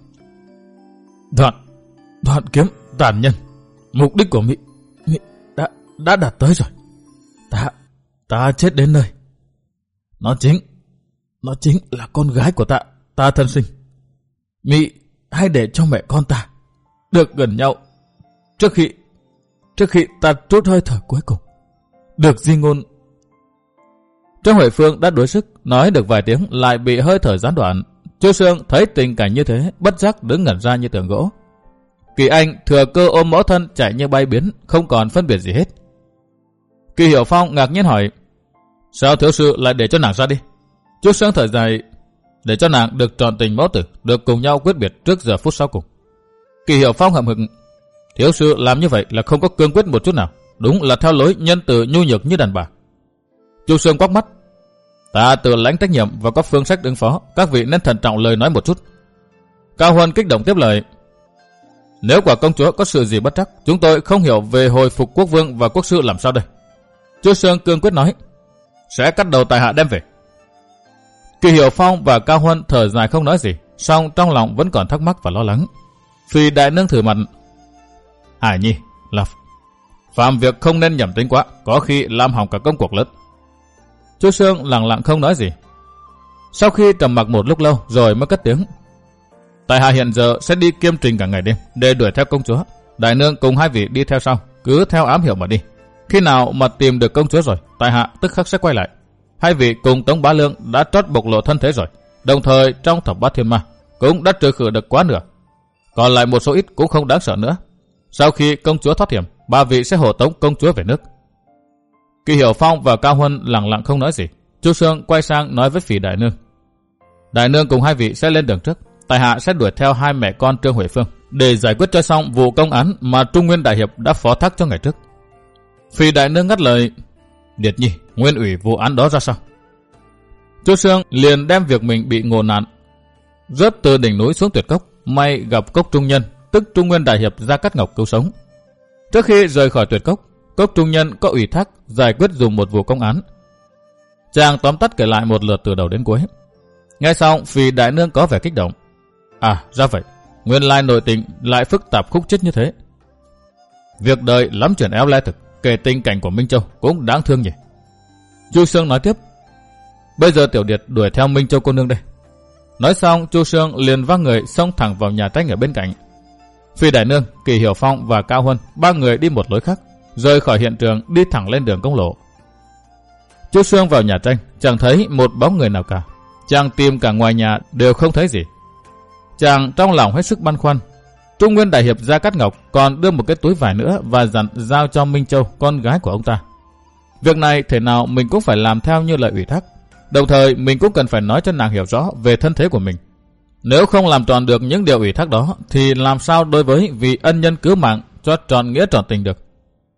Đoạn Đoạn kiếm tàn nhân. Mục đích của Mỹ Mỹ đã, đã đạt tới rồi. Ta Ta chết đến nơi. Nó chính Nó chính là con gái của ta. Ta thân sinh. Mỹ hãy để cho mẹ con ta được gần nhau Trước khi Trước khi ta trút hơi thở cuối cùng. Được di ngôn. Trương Huệ Phương đã đuối sức, nói được vài tiếng lại bị hơi thở gián đoạn. Chu Sương thấy tình cảnh như thế, bất giác đứng ngẩn ra như tượng gỗ. Kỳ Anh thừa cơ ôm mẫu thân chạy như bay biến, không còn phân biệt gì hết. Kỳ Hiểu Phong ngạc nhiên hỏi. Sao thiếu sư lại để cho nàng ra đi? Chu Sương thở dài. Để cho nàng được trọn tình mẫu tử, được cùng nhau quyết biệt trước giờ phút sau cùng. Kỳ Hiểu Phong hậm hực. Thiếu sư làm như vậy là không có cương quyết một chút nào, đúng là theo lối nhân từ nhu nhược như đàn bà. Chu Sương quắc mắt. Ta tự lãnh trách nhiệm và có phương sách ứng phó, các vị nên thận trọng lời nói một chút. Cao Huân kích động tiếp lời. Nếu quả công chúa có sự gì bất trắc, chúng tôi không hiểu về hồi phục quốc vương và quốc sư làm sao đây? Chu Sương cương quyết nói. Sẽ cắt đầu tại hạ đem về. Kỳ Hiểu Phong và Cao Huân thở dài không nói gì, song trong lòng vẫn còn thắc mắc và lo lắng. Phi đại nương thử mặt. Hải Nhi là phạm việc không nên nhầm tính quá, có khi làm hỏng cả công cuộc lớn. Chu Sương lặng lặng không nói gì. Sau khi trầm mặc một lúc lâu rồi mới cất tiếng. Tại hạ hiện giờ sẽ đi kiêm trình cả ngày đêm để đuổi theo công chúa. Đại nương cùng hai vị đi theo sau, cứ theo ám hiệu mà đi. Khi nào mà tìm được công chúa rồi, tại hạ tức khắc sẽ quay lại. Hai vị cùng Tống Bá Lương đã trót bộc lộ thân thế rồi, đồng thời trong thập bát thiên ma cũng đã trừ khử được quá nửa. Còn lại một số ít cũng không đáng sợ nữa. Sau khi công chúa thoát hiểm, ba vị sẽ hộ tống công chúa về nước. Kỳ Hiểu Phong và Cao Huân lặng lặng không nói gì. Chu Sương quay sang nói với Phỉ đại nương. Đại nương cùng hai vị sẽ lên đường trước, tại hạ sẽ đuổi theo hai mẹ con Trương Huệ Phương để giải quyết cho xong vụ công án mà Trung Nguyên đại hiệp đã phó thác cho ngày trước. Phỉ đại nương ngắt lời. Điệt Nhi, nguyên ủy vụ án đó ra sao? Chu Sương liền đem việc mình bị ngộ nạn, rớt từ đỉnh núi xuống tuyệt cốc, may gặp Cốc Trung Nhân, tức Trung Nguyên đại hiệp Gia Cát Ngọc cứu sống. Trước khi rời khỏi tuyệt cốc, Cốc Trung Nhân có ủy thác giải quyết dùng một vụ công án. Chàng tóm tắt kể lại một lượt từ đầu đến cuối. Nghe xong, Phỉ đại nương có vẻ kích động. À, ra vậy, nguyên lai nội tình lại phức tạp khúc chiết như thế. Việc đời lắm chuyện éo le thực, kể tình cảnh của Minh Châu cũng đáng thương nhỉ. Chu Sương nói tiếp. Bây giờ Tiểu Điệt đuổi theo Minh Châu cô nương đây. Nói xong, Chu Sương liền vác người xông thẳng vào nhà tranh ở bên cạnh. Phỉ đại nương, Kỳ Hiểu Phong và Cao Huân ba người đi một lối khác, rời khỏi hiện trường đi thẳng lên đường công lộ. Chu Sương vào nhà tranh, chẳng thấy một bóng người nào cả. Chàng tìm cả ngoài nhà đều không thấy gì. Chàng trong lòng hết sức băn khoăn. Trung Nguyên đại hiệp Gia Cát Ngọc còn đưa một cái túi vải nữa và dặn giao cho Minh Châu, con gái của ông ta. Việc này thể nào mình cũng phải làm theo như lời ủy thác. Đồng thời mình cũng cần phải nói cho nàng hiểu rõ về thân thế của mình. Nếu không làm tròn được những điều ủy thác đó thì làm sao đối với vị ân nhân cứu mạng cho trọn nghĩa trọn tình được.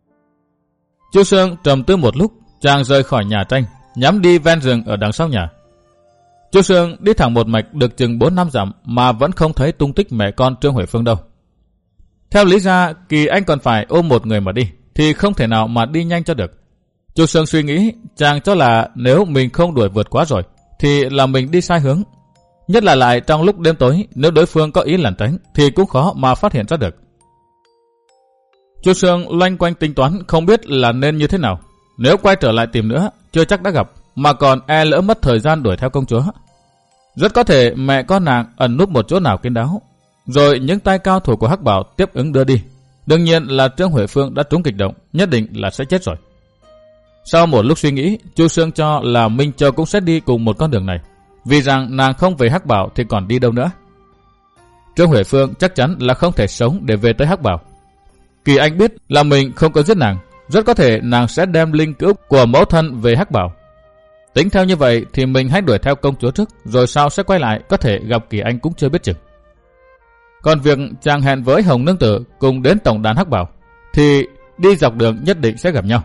Chu Sương trầm tư một lúc, chàng rời khỏi nhà tranh, nhắm đi ven rừng ở đằng sau nhà. Chu Sương đi thẳng một mạch được chừng bốn năm dặm mà vẫn không thấy tung tích mẹ con Trương Huệ Phương đâu. Theo lý ra, Kỳ Anh còn phải ôm một người mà đi, thì không thể nào mà đi nhanh cho được. Chu Sương suy nghĩ, chàng cho là nếu mình không đuổi vượt quá rồi, thì là mình đi sai hướng. Nhất là lại trong lúc đêm tối, nếu đối phương có ý lẩn tránh, thì cũng khó mà phát hiện ra được. Chu Sương loanh quanh tính toán không biết là nên như thế nào. Nếu quay trở lại tìm nữa, chưa chắc đã gặp, mà còn e lỡ mất thời gian đuổi theo công chúa. Rất có thể mẹ con nàng ẩn núp một chỗ nào kín đáo, rồi những tay cao thủ của Hắc Bảo tiếp ứng đưa đi. Đương nhiên là Trương Huệ Phương đã trúng kịch động, nhất định là sẽ chết rồi. Sau một lúc suy nghĩ, Chu Sương cho là Minh Châu cũng sẽ đi cùng một con đường này, vì rằng nàng không về Hắc Bảo thì còn đi đâu nữa. Trương Huệ Phương chắc chắn là không thể sống để về tới Hắc Bảo. Kỳ Anh biết là mình không có giết nàng, rất có thể nàng sẽ đem linh cữu của mẫu thân về Hắc Bảo. Tính theo như vậy thì mình hãy đuổi theo công chúa trước, rồi sau sẽ quay lại, có thể gặp Kỳ Anh cũng chưa biết chừng. Còn việc chàng hẹn với Hồng Nương Tử cùng đến tổng đàn Hắc Bảo, thì đi dọc đường nhất định sẽ gặp nhau.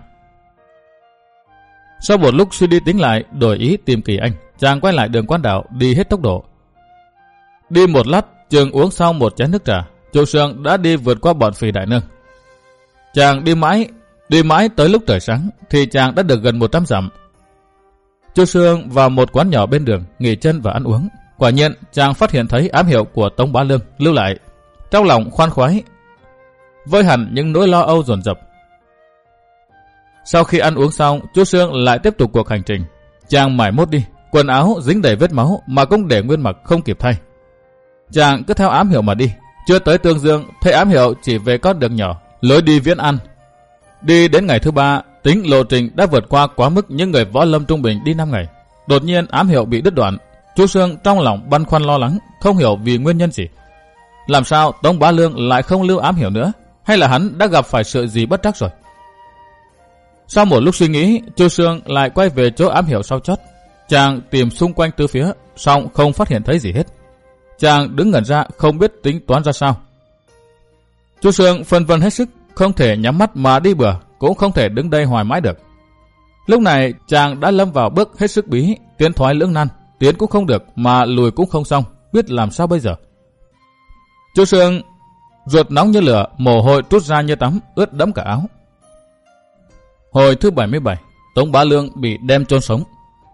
Sau một lúc suy đi tính lại, đổi ý tìm Kỳ Anh, chàng quay lại đường Quan Đạo đi hết tốc độ. Đi một lát, chừng uống sau một chén nước trà, Chu Sương đã đi vượt qua bọn Phì Đại Nương. Chàng đi mãi, đi mãi tới lúc trời sáng thì chàng đã được gần một trăm dặm. Chu Sương vào một quán nhỏ bên đường nghỉ chân và ăn uống. Quả nhiên chàng phát hiện thấy ám hiệu của Tống Bá Lương lưu lại. Trong lòng khoan khoái, vơi hẳn những nỗi lo âu dồn dập. Sau khi ăn uống xong, Chu Sương lại tiếp tục cuộc hành trình. Chàng mải mốt đi, quần áo dính đầy vết máu mà cũng để nguyên mặc không kịp thay. Chàng cứ theo ám hiệu mà đi, chưa tới Tương Dương, thấy ám hiệu chỉ về con đường nhỏ, lối đi Viễn An. Đi đến ngày thứ ba, tính lộ trình đã vượt qua quá mức những người võ lâm trung bình đi năm ngày. Đột nhiên ám hiệu bị đứt đoạn. Chu Sương trong lòng băn khoăn lo lắng, không hiểu vì nguyên nhân gì. Làm sao Tống Bá Lương lại không lưu ám hiệu nữa, hay là hắn đã gặp phải sự gì bất trắc rồi? Sau một lúc suy nghĩ, Chu Sương lại quay về chỗ ám hiệu sau chót. Chàng tìm xung quanh tứ phía, song không phát hiện thấy gì hết. Chàng đứng ngẩn ra, không biết tính toán ra sao. Chu Sương phân vân hết sức, không thể nhắm mắt mà đi bừa, cũng không thể đứng đây hoài mãi được. Lúc này chàng đã lâm vào bước hết sức bí, tiến thoái lưỡng nan, tiến cũng không được mà lùi cũng không xong, biết làm sao bây giờ. Chu Sương ruột nóng như lửa, mồ hôi trút ra như tắm, ướt đẫm cả áo. Hồi thứ bảy mươi bảy, Tống Bá Lương bị đem chôn sống.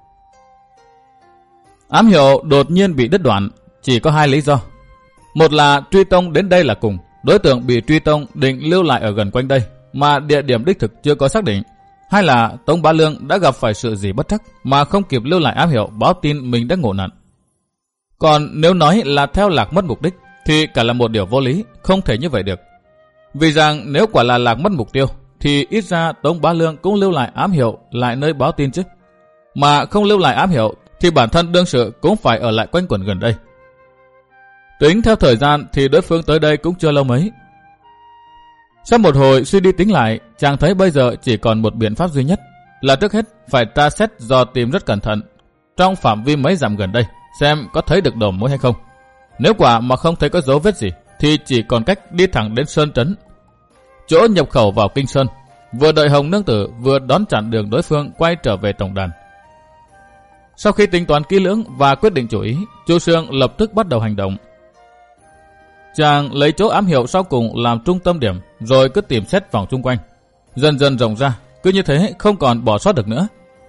Ám hiệu đột nhiên bị đứt đoạn, chỉ có hai lý do. Một là truy tông đến đây là cùng, đối tượng bị truy tông định lưu lại ở gần quanh đây, mà địa điểm đích thực chưa có xác định. Hai là Tống Bá Lương đã gặp phải sự gì bất trắc mà không kịp lưu lại ám hiệu báo tin mình đã ngộ nạn. Còn nếu nói là theo lạc mất mục đích thì cả là một điều vô lý, không thể như vậy được. Vì rằng nếu quả là lạc mất mục tiêu thì ít ra Tống Bá Lương cũng lưu lại ám hiệu lại nơi báo tin chứ. Mà không lưu lại ám hiệu thì bản thân đương sự cũng phải ở lại quanh quẩn gần đây. Tính theo thời gian thì đối phương tới đây cũng chưa lâu mấy. Sau một hồi suy đi tính lại, chàng thấy bây giờ chỉ còn một biện pháp duy nhất, là trước hết phải tra xét dò tìm rất cẩn thận trong phạm vi mấy dặm gần đây, xem có thấy được đầu mối hay không. Nếu quả mà không thấy có dấu vết gì thì chỉ còn cách đi thẳng đến Sơn Trấn, chỗ nhập khẩu vào Kinh Sơn, vừa đợi Hồng Nương Tử vừa đón chặn đường đối phương quay trở về tổng đàn. Sau khi tính toán kỹ lưỡng và quyết định chủ ý, Chu Sương lập tức bắt đầu hành động. Chàng lấy chỗ ám hiệu sau cùng làm trung tâm điểm, rồi cứ tìm xét vòng chung quanh, dần dần rộng ra, cứ như thế không còn bỏ sót được nữa.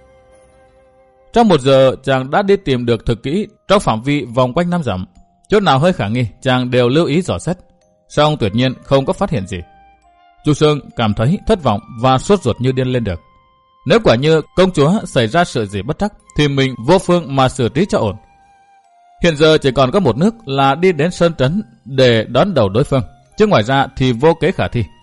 Trong một giờ chàng đã đi tìm được thực kỹ trong phạm vi vòng quanh năm dặm, chỗ nào hơi khả nghi chàng đều lưu ý dò xét, song tuyệt nhiên không có phát hiện gì. Chu Sương cảm thấy thất vọng và sốt ruột như điên lên được. Nếu quả như công chúa xảy ra sự gì bất trắc thì mình vô phương mà xử trí cho ổn. Hiện giờ chỉ còn có một nước là đi đến Sơn Trấn để đón đầu đối phương, chứ ngoài ra thì vô kế khả thi.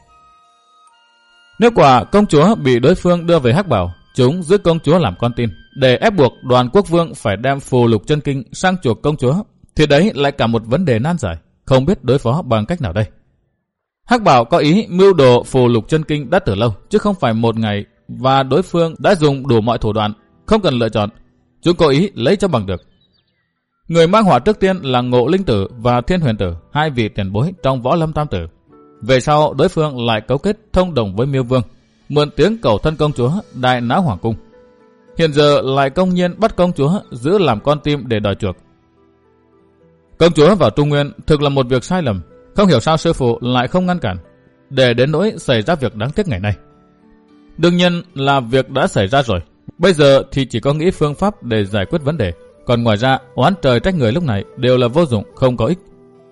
Nếu quả công chúa bị đối phương đưa về Hắc Bảo, chúng giữ công chúa làm con tin để ép buộc Đoàn Quốc Vương phải đem phù lục chân kinh sang chuộc công chúa, thì đấy lại cả một vấn đề nan giải, không biết đối phó bằng cách nào đây. Hắc Bảo có ý mưu đồ phù lục chân kinh đã từ lâu, chứ không phải một ngày, và đối phương đã dùng đủ mọi thủ đoạn, không cần lựa chọn, chúng có ý lấy cho bằng được. Người mang họa trước tiên là Ngộ Linh Tử và Thiên Huyền Tử, hai vị tiền bối trong Võ Lâm Tam Tử. Về sau đối phương lại cấu kết thông đồng với Miêu Vương, mượn tiếng cầu thân công chúa đại náo hoàng cung. Hiện giờ lại công nhiên bắt công chúa giữ làm con tim để đòi chuộc. Công chúa vào Trung Nguyên thực là một việc sai lầm, Không hiểu sao sư phụ lại không ngăn cản, để đến nỗi xảy ra việc đáng tiếc ngày nay. Đương nhiên là việc đã xảy ra rồi, bây giờ thì chỉ có nghĩ phương pháp để giải quyết vấn đề. Còn ngoài ra, oán trời trách người lúc này đều là vô dụng, không có ích.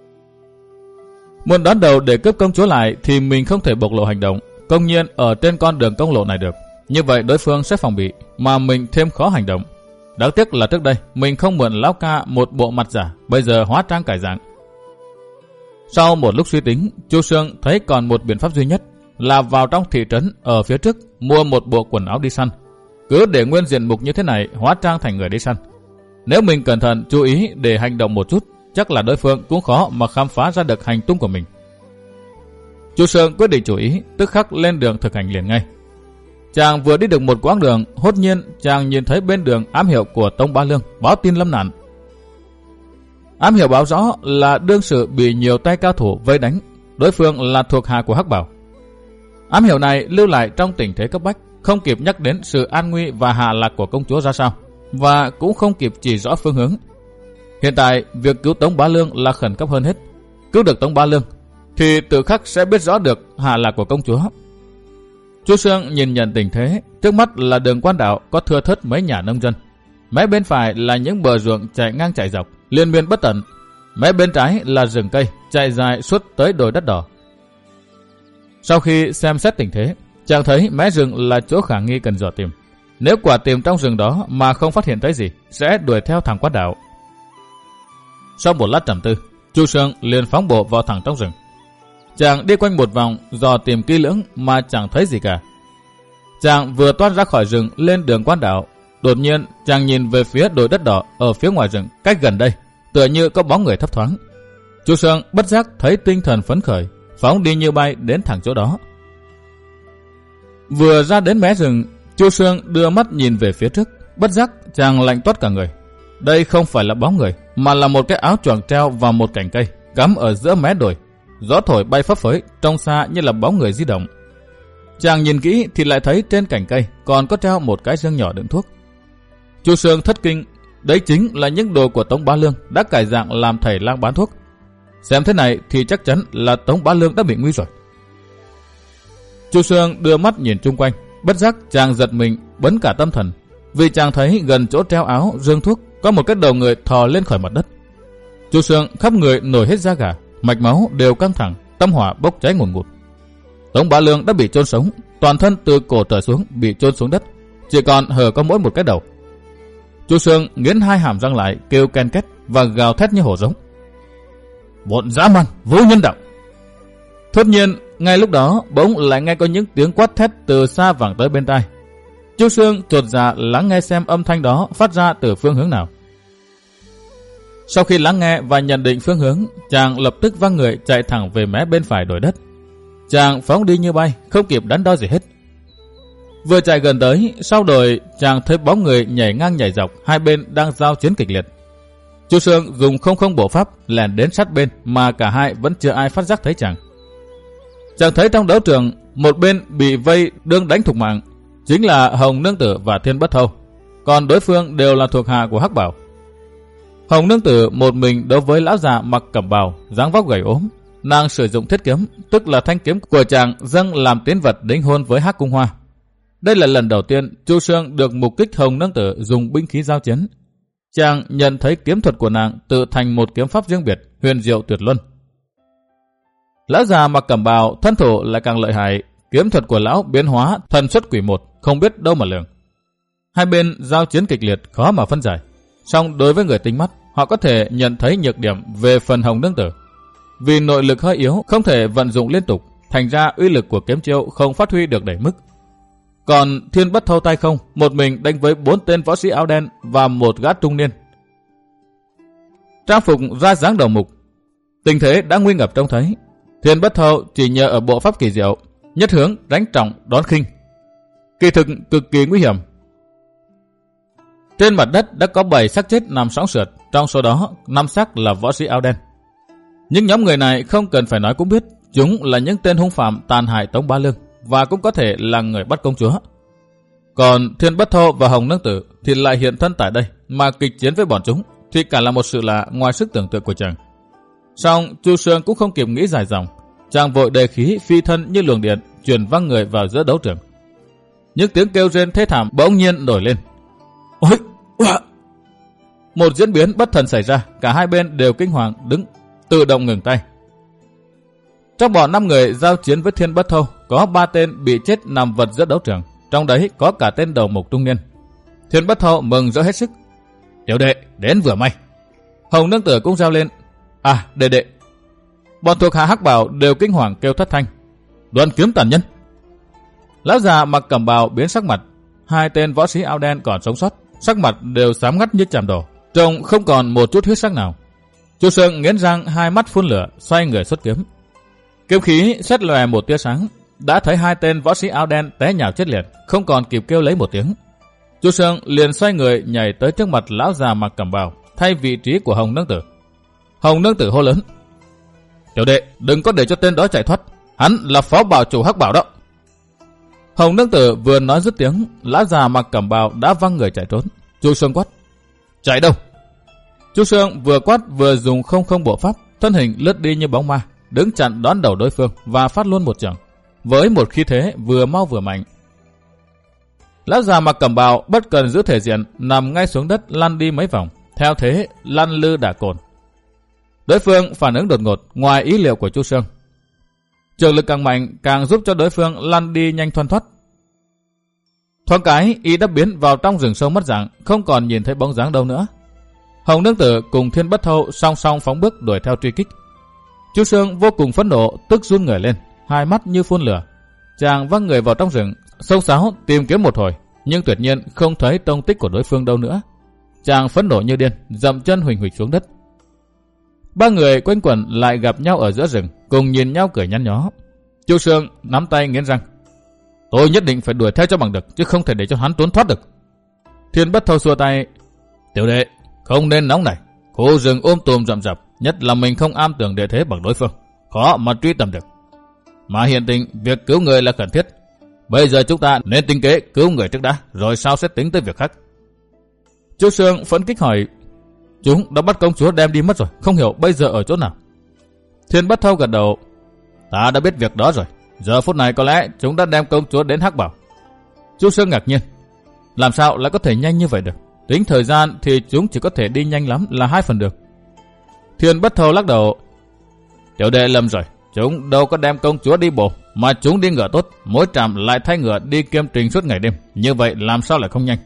Muốn đón đầu để cướp công chúa lại thì mình không thể bộc lộ hành động công nhiên ở trên con đường công lộ này được. Như vậy đối phương sẽ phòng bị, mà mình thêm khó hành động. Đáng tiếc là trước đây mình không mượn lão ca một bộ mặt giả, bây giờ hóa trang cải dạng. Sau một lúc suy tính, Chu Sương thấy còn một biện pháp duy nhất là vào trong thị trấn ở phía trước mua một bộ quần áo đi săn. Cứ để nguyên diện mục như thế này, hóa trang thành người đi săn. Nếu mình cẩn thận chú ý để hành động một chút, chắc là đối phương cũng khó mà khám phá ra được hành tung của mình. Chu Sương quyết định chú ý, tức khắc lên đường thực hành liền ngay. Chàng vừa đi được một quãng đường, hốt nhiên chàng nhìn thấy bên đường ám hiệu của Tống Bá Lương báo tin lâm nạn. Ám hiệu báo rõ là đương sự bị nhiều tay cao thủ vây đánh, đối phương là thuộc hạ của Hắc Bảo. Ám hiệu này lưu lại trong tình thế cấp bách, không kịp nhắc đến sự an nguy và hạ lạc của công chúa ra sao, và cũng không kịp chỉ rõ phương hướng. Hiện tại việc cứu Tống Bá Lương là khẩn cấp hơn hết. Cứu được Tống Bá Lương thì tự khắc sẽ biết rõ được hạ lạc của công chúa. Chu Sương nhìn nhận tình thế, trước mắt là đường quan đảo có thưa thớt mấy nhà nông dân, mé bên phải là những bờ ruộng chạy ngang chạy dọc liên miên bất tận, mé bên trái là rừng cây chạy dài suốt tới đồi đất đỏ. Sau khi xem xét tình thế, chàng thấy mé rừng là chỗ khả nghi cần dò tìm. Nếu quả tìm trong rừng đó mà không phát hiện thấy gì, sẽ đuổi theo thẳng quan đảo. Sau một lát trầm tư, Chu Sương liền phóng bộ vào thẳng trong rừng. Chàng đi quanh một vòng dò tìm kỹ lưỡng mà chẳng thấy gì cả. Chàng vừa toát ra khỏi rừng lên đường quan đảo, đột nhiên chàng nhìn về phía đồi đất đỏ ở phía ngoài rừng cách gần đây, tựa như có bóng người thấp thoáng. Chu Sương bất giác thấy tinh thần phấn khởi, phóng đi như bay đến thẳng chỗ đó. Vừa ra đến mé rừng, Chu Sương đưa mắt nhìn về phía trước, bất giác chàng lạnh toát cả người. Đây không phải là bóng người, mà là một cái áo choàng treo vào một cành cây cắm ở giữa mé đồi. Gió thổi bay phấp phới, trông xa như là bóng người di động. Chàng nhìn kỹ thì lại thấy trên cành cây còn có treo một cái dương nhỏ đựng thuốc. Chu Sương thất kinh, đấy chính là những đồ của Tống Bá Lương đã cải dạng làm thầy lang bán thuốc. Xem thế này thì chắc chắn là Tống Bá Lương đã bị nguy rồi. Chu Sương đưa mắt nhìn chung quanh, bất giác chàng giật mình bấn cả tâm thần, vì chàng thấy gần chỗ treo áo dương thuốc có một cái đầu người thò lên khỏi mặt đất. Chu Sương khắp người nổi hết da gà, mạch máu đều căng thẳng, tâm hỏa bốc cháy ngùn ngụt. Tống Bá Lương đã bị chôn sống, toàn thân từ cổ trở xuống bị chôn xuống đất, chỉ còn hở có mỗi một cái đầu. Chu Sương nghiến hai hàm răng lại, kêu ken két và gào thét như hổ giống. Bọn dã man, vô nhân đạo! Thốt nhiên, ngay lúc đó bỗng lại nghe có những tiếng quát thét từ xa vẳng tới bên tai. Chu Sương chột dạ lắng nghe xem âm thanh đó phát ra từ phương hướng nào. Sau khi lắng nghe và nhận định phương hướng, chàng lập tức văng người chạy thẳng về mé bên phải đồi đất. Chàng phóng đi như bay, không kịp đắn đo gì hết. Vừa chạy gần tới, sau đồi chàng thấy bóng người nhảy ngang nhảy dọc, hai bên đang giao chiến kịch liệt. Chu Sương dùng không không bộ pháp lẻn đến sát bên mà cả hai vẫn chưa ai phát giác thấy chàng. Chàng thấy trong đấu trường, một bên bị vây đương đánh thục mạng, chính là Hồng Nương Tử và Thiên Bất Thâu, còn đối phương đều là thuộc hạ của Hắc Bảo. Hồng Nương Tử một mình đối với lão già mặc cẩm bào, dáng vóc gầy ốm, nàng sử dụng thiết kiếm, tức là thanh kiếm của chàng dâng làm tín vật đính hôn với Hắc Cung Hoa. Đây là lần đầu tiên Chu Sương được mục kích Hồng Nương Tử dùng binh khí giao chiến. Chàng nhận thấy kiếm thuật của nàng tự thành một kiếm pháp riêng biệt, huyền diệu tuyệt luân. Lão già mặc cẩm bào thân thủ lại càng lợi hại, kiếm thuật của lão biến hóa thần xuất quỷ một, không biết đâu mà lường. Hai bên giao chiến kịch liệt khó mà phân giải, song đối với người tinh mắt, họ có thể nhận thấy nhược điểm về phần Hồng Nương Tử. Vì nội lực hơi yếu, không thể vận dụng liên tục, thành ra uy lực của kiếm chiêu không phát huy được đầy mức. Còn Thiên Bất Thâu tay không, một mình đánh với bốn tên võ sĩ áo đen và một gã trung niên. Trang phục ra dáng đầu mục, tình thế đã nguy ngập trông thấy. Thiên Bất Thâu chỉ nhờ ở bộ pháp kỳ diệu, nhất hướng đánh trọng đón khinh, kỳ thực cực kỳ nguy hiểm. Trên mặt đất đã có bảy xác chết nằm sóng sượt, trong số đó năm xác là võ sĩ áo đen. Những nhóm người này không cần phải nói cũng biết, chúng là những tên hung phạm tàn hại Tống Bá Lương và cũng có thể là người bắt công chúa. Còn Thiên Bất Thâu và Hồng Nương Tử thì lại hiện thân tại đây mà kịch chiến với bọn chúng thì cả là một sự lạ ngoài sức tưởng tượng của chàng. Song Chu Sương cũng không kịp nghĩ dài dòng, chàng vội đề khí phi thân như luồng điện truyền văng người vào giữa đấu trường. Những tiếng kêu rên thê thảm bỗng nhiên nổi lên. Ôi! Uạ! Một diễn biến bất thần xảy ra, cả hai bên đều kinh hoàng đứng tự động ngừng tay. Trong bọn năm người giao chiến với Thiên Bất Thâu, có ba tên bị chết nằm vật giữa đấu trường, trong đấy có cả tên đầu mục trung niên. Thiên Bất Thâu mừng rỡ hết sức. Tiểu đệ đến vừa may. Hồng Nương Tử cũng rao lên. À, đệ đệ. Bọn thuộc hạ Hắc Bảo đều kinh hoàng kêu thất thanh. Đoàn kiếm tàn nhân. Lão già mặc cẩm bào biến sắc mặt. Hai tên võ sĩ áo đen còn sống sót, sắc mặt đều xám ngắt như chàm đổ, trông không còn một chút huyết sắc nào. Chu Sương nghiến răng, hai mắt phun lửa, xoay người xuất kiếm. Kiếm khí xét lòe một tia sáng, đã thấy hai tên võ sĩ áo đen té nhào chết liền, không còn kịp kêu lấy một tiếng. Chu Sương liền xoay người nhảy tới trước mặt lão già mặc cẩm bào, thay vị trí của Hồng Nương Tử. Hồng Nương Tử hô lớn. Tiểu đệ, đừng có để cho tên đó chạy thoát, hắn là phó bảo chủ Hắc Bảo đó. Hồng Nương Tử vừa nói dứt tiếng, lão già mặc cẩm bào đã văng người chạy trốn. Chu Sương quát. Chạy đâu? Chu Sương vừa quát vừa dùng không không bộ pháp, thân hình lướt đi như bóng ma, đứng chặn đón đầu đối phương và phát luôn một chưởng, với một khí thế vừa mau vừa mạnh. Lão già mặc cẩm bào bất cần giữ thể diện, nằm ngay xuống đất lăn đi mấy vòng, theo thế lăn lư đả cồn. Đối phương phản ứng đột ngột, ngoài ý liệu của Chu Sương. Trường lực càng mạnh càng giúp cho đối phương lăn đi nhanh thoăn thoắt. Thoáng cái y đã biến vào trong rừng sâu mất dạng, không còn nhìn thấy bóng dáng đâu nữa. Hồng Nương Tử cùng Thiên Bất Thâu song song phóng bước đuổi theo truy kích. Chu Sương vô cùng phẫn nộ, tức run người lên, hai mắt như phun lửa. Chàng văng người vào trong rừng, xông xáo tìm kiếm một hồi, nhưng tuyệt nhiên không thấy tông tích của đối phương đâu nữa. Chàng phẫn nộ như điên, dậm chân huỳnh huỳnh xuống đất. Ba người quanh quẩn lại gặp nhau ở giữa rừng, cùng nhìn nhau cười nhăn nhó. Chu Sương nắm tay nghiến răng. Tôi nhất định phải đuổi theo cho bằng được, chứ không thể để cho hắn trốn thoát được. Thiên Bất Thâu xua tay. Tiểu đệ, không nên nóng nảy. Khu rừng ôm tùm rậm rạp, nhất là mình không am tường địa thế bằng đối phương, khó mà truy tầm được. Mà hiện tình việc cứu người là cần thiết. Bây giờ chúng ta nên tính kế cứu người trước đã, rồi sau sẽ tính tới việc khác. Chu Sương phẫn kích hỏi. Chúng đã bắt công chúa đem đi mất rồi, không hiểu bây giờ ở chỗ nào. Thiên Bất Thâu gật đầu. Ta đã biết việc đó rồi. Giờ phút này có lẽ chúng đã đem công chúa đến Hắc Bảo. Chu Sương ngạc nhiên. Làm sao lại có thể nhanh như vậy được? Tính thời gian thì chúng chỉ có thể đi nhanh lắm là hai phần đường. Thiên Bất Thâu lắc đầu. Tiểu đệ lầm rồi. Chúng đâu có đem công chúa đi bộ, mà chúng đi ngựa tốt, mỗi trạm lại thay ngựa đi kiêm trình suốt ngày đêm. Như vậy làm sao lại không nhanh?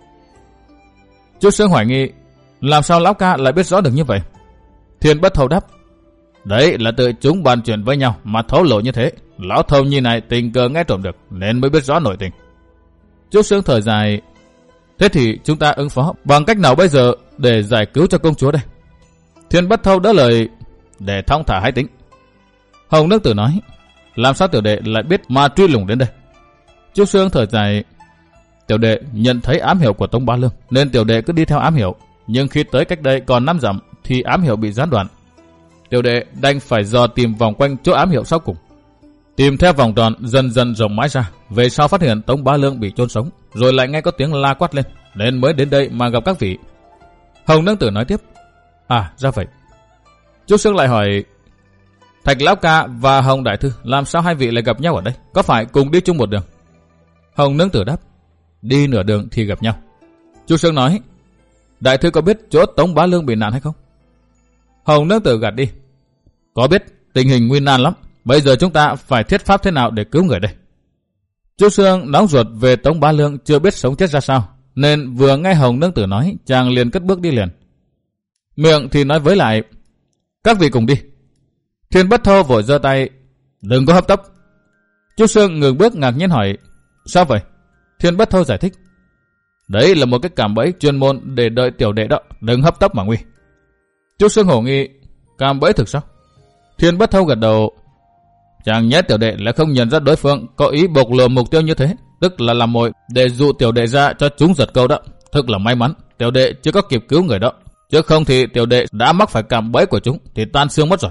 Chu Sương hoài nghi. Làm sao lão ca lại biết rõ được như vậy? Thiên Bất Thâu đáp. Đấy là tự chúng bàn chuyện với nhau mà thấu lộ như thế. Lão Thâu nhi này tình cờ nghe trộm được nên mới biết rõ nội tình. Chu Sương thở dài. Thế thì chúng ta ứng phó bằng cách nào bây giờ để giải cứu cho công chúa đây? Thiên Bất Thâu đỡ lời. Để thong thả hãy tính. Hồng Nương Tử nói. Làm sao tiểu đệ lại biết mà truy lùng đến đây? Chu Sương thở dài. Tiểu đệ nhận thấy ám hiệu của Tống Bá Lương nên tiểu đệ cứ đi theo ám hiệu. Nhưng khi tới cách đây còn năm dặm thì ám hiệu bị gián đoạn. Tiểu đệ đành phải dò tìm vòng quanh chỗ ám hiệu sau cùng. Tìm theo vòng tròn dần dần rộng mãi ra. Về sau phát hiện Tống Bá Lương bị chôn sống, rồi lại nghe có tiếng la quát lên, nên mới đến đây mà gặp các vị. Hồng Nương Tử nói tiếp. À ra vậy. Chu Sương lại hỏi. Thạch Lão Ca và Hồng Đại Thư làm sao hai vị lại gặp nhau ở đây? Có phải cùng đi chung một đường? Hồng Nương Tử đáp. Đi nửa đường thì gặp nhau. Chu Sương nói. Đại Thư có biết chỗ Tống Bá Lương bị nạn hay không? Hồng Nương Tử gạt đi. Có biết, tình hình nguy nan lắm. Bây giờ chúng ta phải thiết pháp thế nào để cứu người đây? Chu Sương nóng ruột về Tống Bá Lương chưa biết sống chết ra sao, nên vừa nghe Hồng Nương Tử nói, chàng liền cất bước đi liền. Miệng thì nói với lại. Các vị cùng đi. Thiên Bất Thâu vội giơ tay. Đừng có hấp tấp. Chu Sương ngừng bước ngạc nhiên hỏi. Sao vậy? Thiên Bất Thâu giải thích. Đấy là một cái cạm bẫy chuyên môn để đợi tiểu đệ đó, đừng hấp tấp mà nguy. Chu Sương hổ nghi. Cạm bẫy thực sao? Thiên Bất Thâu gật đầu. Chàng nhé tiểu đệ là không nhận ra đối phương có ý bộc lộ mục tiêu như thế, tức là làm mồi để dụ tiểu đệ ra cho chúng giật câu đó. Thực là may mắn tiểu đệ chưa có kịp cứu người đó, chứ không thì tiểu đệ đã mắc phải cạm bẫy của chúng thì tan xương mất rồi.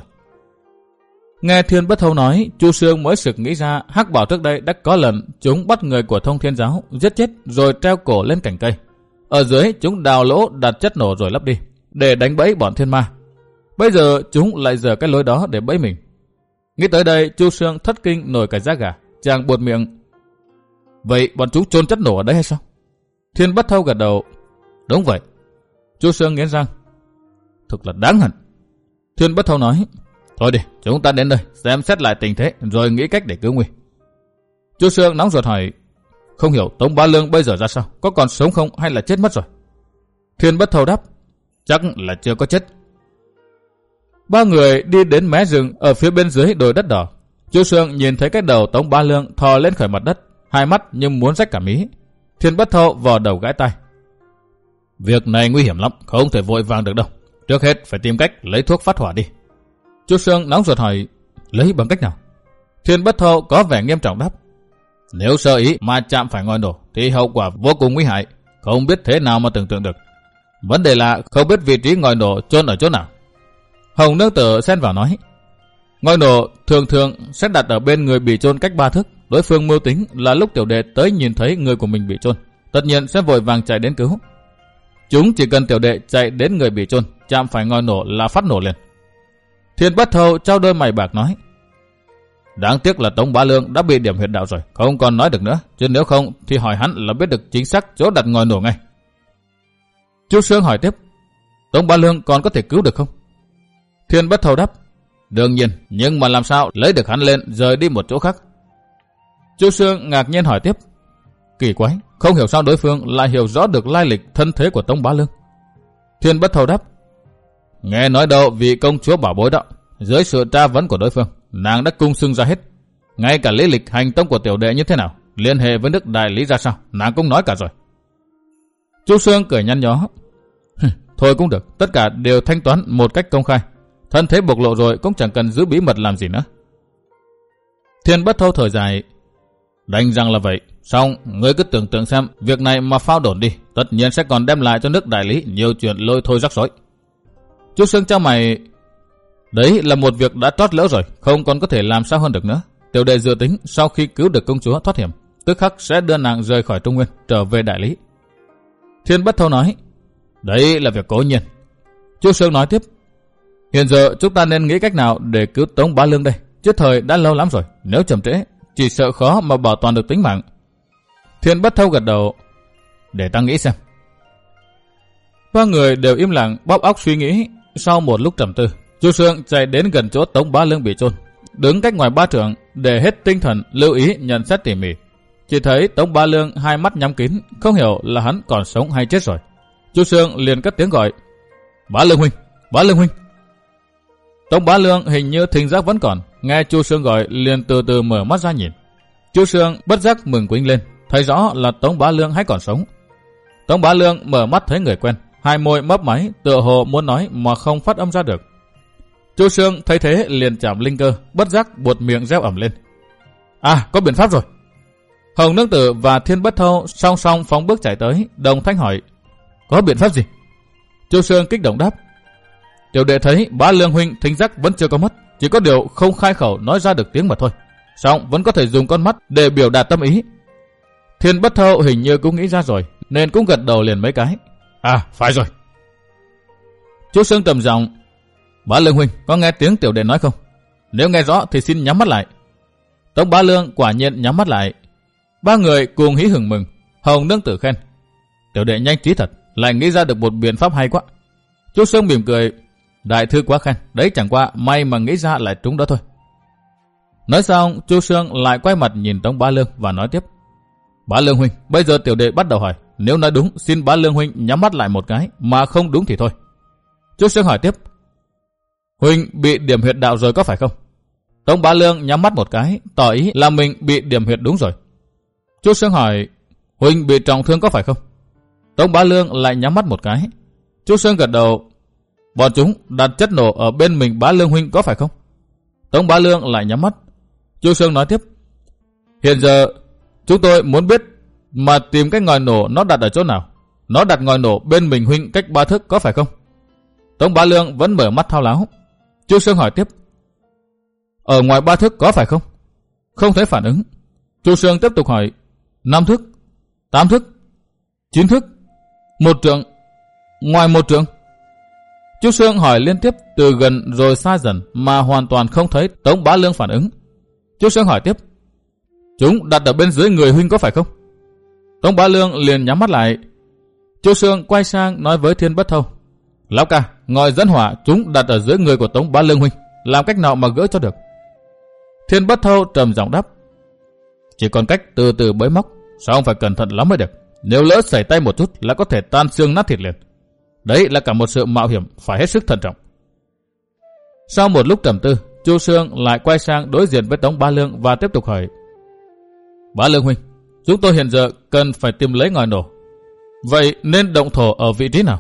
Nghe Thiên Bất Thâu nói, Chu Sương mới sực nghĩ ra Hắc Bảo trước đây đã có lần chúng bắt người của Thông Thiên Giáo giết chết rồi treo cổ lên cành cây. Ở dưới chúng đào lỗ đặt chất nổ rồi lấp đi để đánh bẫy bọn thiên ma. Bây giờ chúng lại dở cái lối đó để bẫy mình. Nghĩ tới đây, Chu Sương thất kinh nổi cả da gà, chàng buột miệng. Vậy bọn chúng chôn chất nổ ở đấy hay sao? Thiên Bất Thâu gật đầu. Đúng vậy. Chu Sương nghiến răng. Thực là đáng hận. Thiên Bất Thâu nói. Thôi đi, chúng ta đến đây xem xét lại tình thế rồi nghĩ cách để cứu nguy. Chu Sương nóng ruột hỏi. Không hiểu Tống Bá Lương bây giờ ra sao? Có còn sống không hay là chết mất rồi? Thiên Bất Thâu đáp. Chắc là chưa có chết. Ba người đi đến mé rừng ở phía bên dưới đồi đất đỏ. Chu Sương nhìn thấy cái đầu Tống Bá Lương thò lên khỏi mặt đất, hai mắt như muốn rách cả mí. Thiên Bất Thâu vò đầu gãi tai. Việc này nguy hiểm lắm, không thể vội vàng được đâu. Trước hết phải tìm cách lấy thuốc phát hỏa đi. Chu Sương nóng ruột hỏi. Lấy bằng cách nào? Thiên Bất Thâu có vẻ nghiêm trọng đáp. Nếu sơ ý mà chạm phải ngòi nổ thì hậu quả vô cùng nguy hại, không biết thế nào mà tưởng tượng được. Vấn đề là không biết vị trí ngòi nổ chôn ở chỗ nào. Hồng Nương Tử xen vào nói. Ngòi nổ thường thường sẽ đặt ở bên người bị chôn cách ba thước. Đối phương mưu tính là lúc tiểu đệ tới nhìn thấy người của mình bị chôn, tất nhiên sẽ vội vàng chạy đến cứu. Chúng chỉ cần tiểu đệ chạy đến người bị chôn, chạm phải ngòi nổ là phát nổ liền. Thiên Bất Thâu trao đôi mày bạc nói. Đáng tiếc là Tống Bá Lương đã bị điểm huyệt đạo rồi, không còn nói được nữa. Chứ nếu không thì hỏi hắn là biết được chính xác chỗ đặt ngòi nổ ngay. Chu Sương hỏi tiếp. Tống Bá Lương còn có thể cứu được không? Thiên Bất Thâu đáp. Đương nhiên, nhưng mà làm sao lấy được hắn lên rời đi một chỗ khác? Chu Sương ngạc nhiên hỏi tiếp. Kỳ quái, không hiểu sao đối phương lại hiểu rõ được lai lịch thân thế của Tống Bá Lương. Thiên Bất Thâu đáp. Nghe nói đâu vị công chúa bảo bối đó, dưới sự tra vấn của đối phương, nàng đã cung xưng ra hết. Ngay cả lý lịch hành tông của tiểu đệ như thế nào, liên hệ với nước đại lý ra sao, nàng cũng nói cả rồi. Chu Sương cười nhăn nhó. Thôi cũng được, tất cả đều thanh toán một cách công khai. Thân thế bộc lộ rồi cũng chẳng cần giữ bí mật làm gì nữa. Thiên Bất Thâu thở dài. Đành rằng là vậy, xong ngươi cứ tưởng tượng xem, việc này mà phao đồn đi, tất nhiên sẽ còn đem lại cho nước đại lý nhiều chuyện lôi thôi rắc rối. Chu Sương trao mày. Đấy là một việc đã trót lỡ rồi, không còn có thể làm sao hơn được nữa. Tiểu đệ dự tính sau khi cứu được công chúa thoát hiểm, tức khắc sẽ đưa nàng rời khỏi Trung Nguyên, trở về đại lý. Thiên Bất Thâu nói. Đấy là việc cố nhiên. Chu Sương nói tiếp. Hiện giờ chúng ta nên nghĩ cách nào để cứu Tống Bá Lương đây, chứ thời đã lâu lắm rồi, nếu chậm trễ chỉ sợ khó mà bảo toàn được tính mạng. Thiên Bất Thâu gật đầu. Để ta nghĩ xem. Ba người đều im lặng bóp óc suy nghĩ. Sau một lúc trầm tư, Chu Sương chạy đến gần chỗ Tống Bá Lương bị chôn, đứng cách ngoài ba trượng để hết tinh thần lưu ý nhận xét tỉ mỉ. Chỉ thấy Tống Bá Lương hai mắt nhắm kín, không hiểu là hắn còn sống hay chết rồi. Chu Sương liền cất tiếng gọi. Bá Lương huynh, Bá Lương huynh. Tống Bá Lương hình như thính giác vẫn còn, nghe Chu Sương gọi liền từ từ mở mắt ra nhìn. Chu Sương bất giác mừng quýnh lên, thấy rõ là Tống Bá Lương hay còn sống. Tống Bá Lương mở mắt thấy người quen, hai môi mấp máy, tựa hồ muốn nói mà không phát âm ra được. Chu Sương thấy thế liền chạm linh cơ, bất giác buột miệng reo ẩm lên. À, có biện pháp rồi. Hồng Nương Tử và Thiên Bất Thâu song song phóng bước chạy tới, đồng thanh hỏi. Có biện pháp gì? Chu Sương kích động đáp. Tiểu đệ thấy Bá Lương huynh thính giác vẫn chưa có mất, chỉ có điều không khai khẩu nói ra được tiếng mà thôi. Song vẫn có thể dùng con mắt để biểu đạt tâm ý. Thiên Bất Thâu hình như cũng nghĩ ra rồi, nên cũng gật đầu liền mấy cái. À, phải rồi. Chu Sương trầm giọng. Bá Lương huynh có nghe tiếng tiểu đệ nói không? Nếu nghe rõ thì xin nhắm mắt lại. Tống Bá Lương quả nhiên nhắm mắt lại. Ba người cùng hí hửng mừng. Hồng Nương Tử khen. Tiểu đệ nhanh trí thật, lại nghĩ ra được một biện pháp hay quá. Chu Sương mỉm cười. Đại thư quá khen, đấy chẳng qua may mà nghĩ ra lại trúng đó thôi. Nói xong, Chu Sương lại quay mặt nhìn Tống Bá Lương và nói tiếp. Bá Lương huynh, bây giờ tiểu đệ bắt đầu hỏi, nếu nói đúng xin Bá Lương huynh nhắm mắt lại một cái, mà không đúng thì thôi. Chu Sương hỏi tiếp. Huynh bị điểm huyệt đạo rồi có phải không? Tống Bá Lương nhắm mắt một cái, tỏ ý là mình bị điểm huyệt đúng rồi. Chu Sương hỏi. Huynh bị trọng thương có phải không? Tống Bá Lương lại nhắm mắt một cái. Chu Sương gật đầu. Bọn chúng đặt chất nổ ở bên mình Bá Lương huynh có phải không? Tống Bá Lương lại nhắm mắt. Chu Sương nói tiếp. Hiện giờ chúng tôi muốn biết mà tìm cái ngòi nổ nó đặt ở chỗ nào. Nó đặt ngòi nổ bên mình huynh cách ba thước có phải không? Tống Bá Lương vẫn mở mắt thao láo. Chu Sương hỏi tiếp. Ở ngoài ba thước có phải không? Không thấy phản ứng. Chu Sương tiếp tục hỏi. Năm thước, tám thước, chín thước, một trượng, ngoài một trượng. Chu Sương hỏi liên tiếp từ gần rồi xa dần mà hoàn toàn không thấy Tống Bá Lương phản ứng. Chu Sương hỏi tiếp, chúng đặt ở bên dưới người huynh có phải không? Tống Bá Lương liền nhắm mắt lại. Chu Sương quay sang nói với Thiên Bất Thâu, lão ca, ngòi dẫn hỏa chúng đặt ở dưới người của Tống Bá Lương huynh, làm cách nào mà gỡ cho được? Thiên Bất Thâu trầm giọng đáp, chỉ còn cách từ từ bới móc, sao phải cẩn thận lắm mới được. Nếu lỡ xảy tay một chút là có thể tan xương nát thịt liền. Đấy là cả một sự mạo hiểm, phải hết sức thận trọng. Sau một lúc trầm tư, Chu Sương lại quay sang đối diện với Tống Bá Lương và tiếp tục hỏi, Bá Lương huynh, chúng tôi hiện giờ cần phải tìm lấy ngòi nổ. Vậy nên động thổ ở vị trí nào?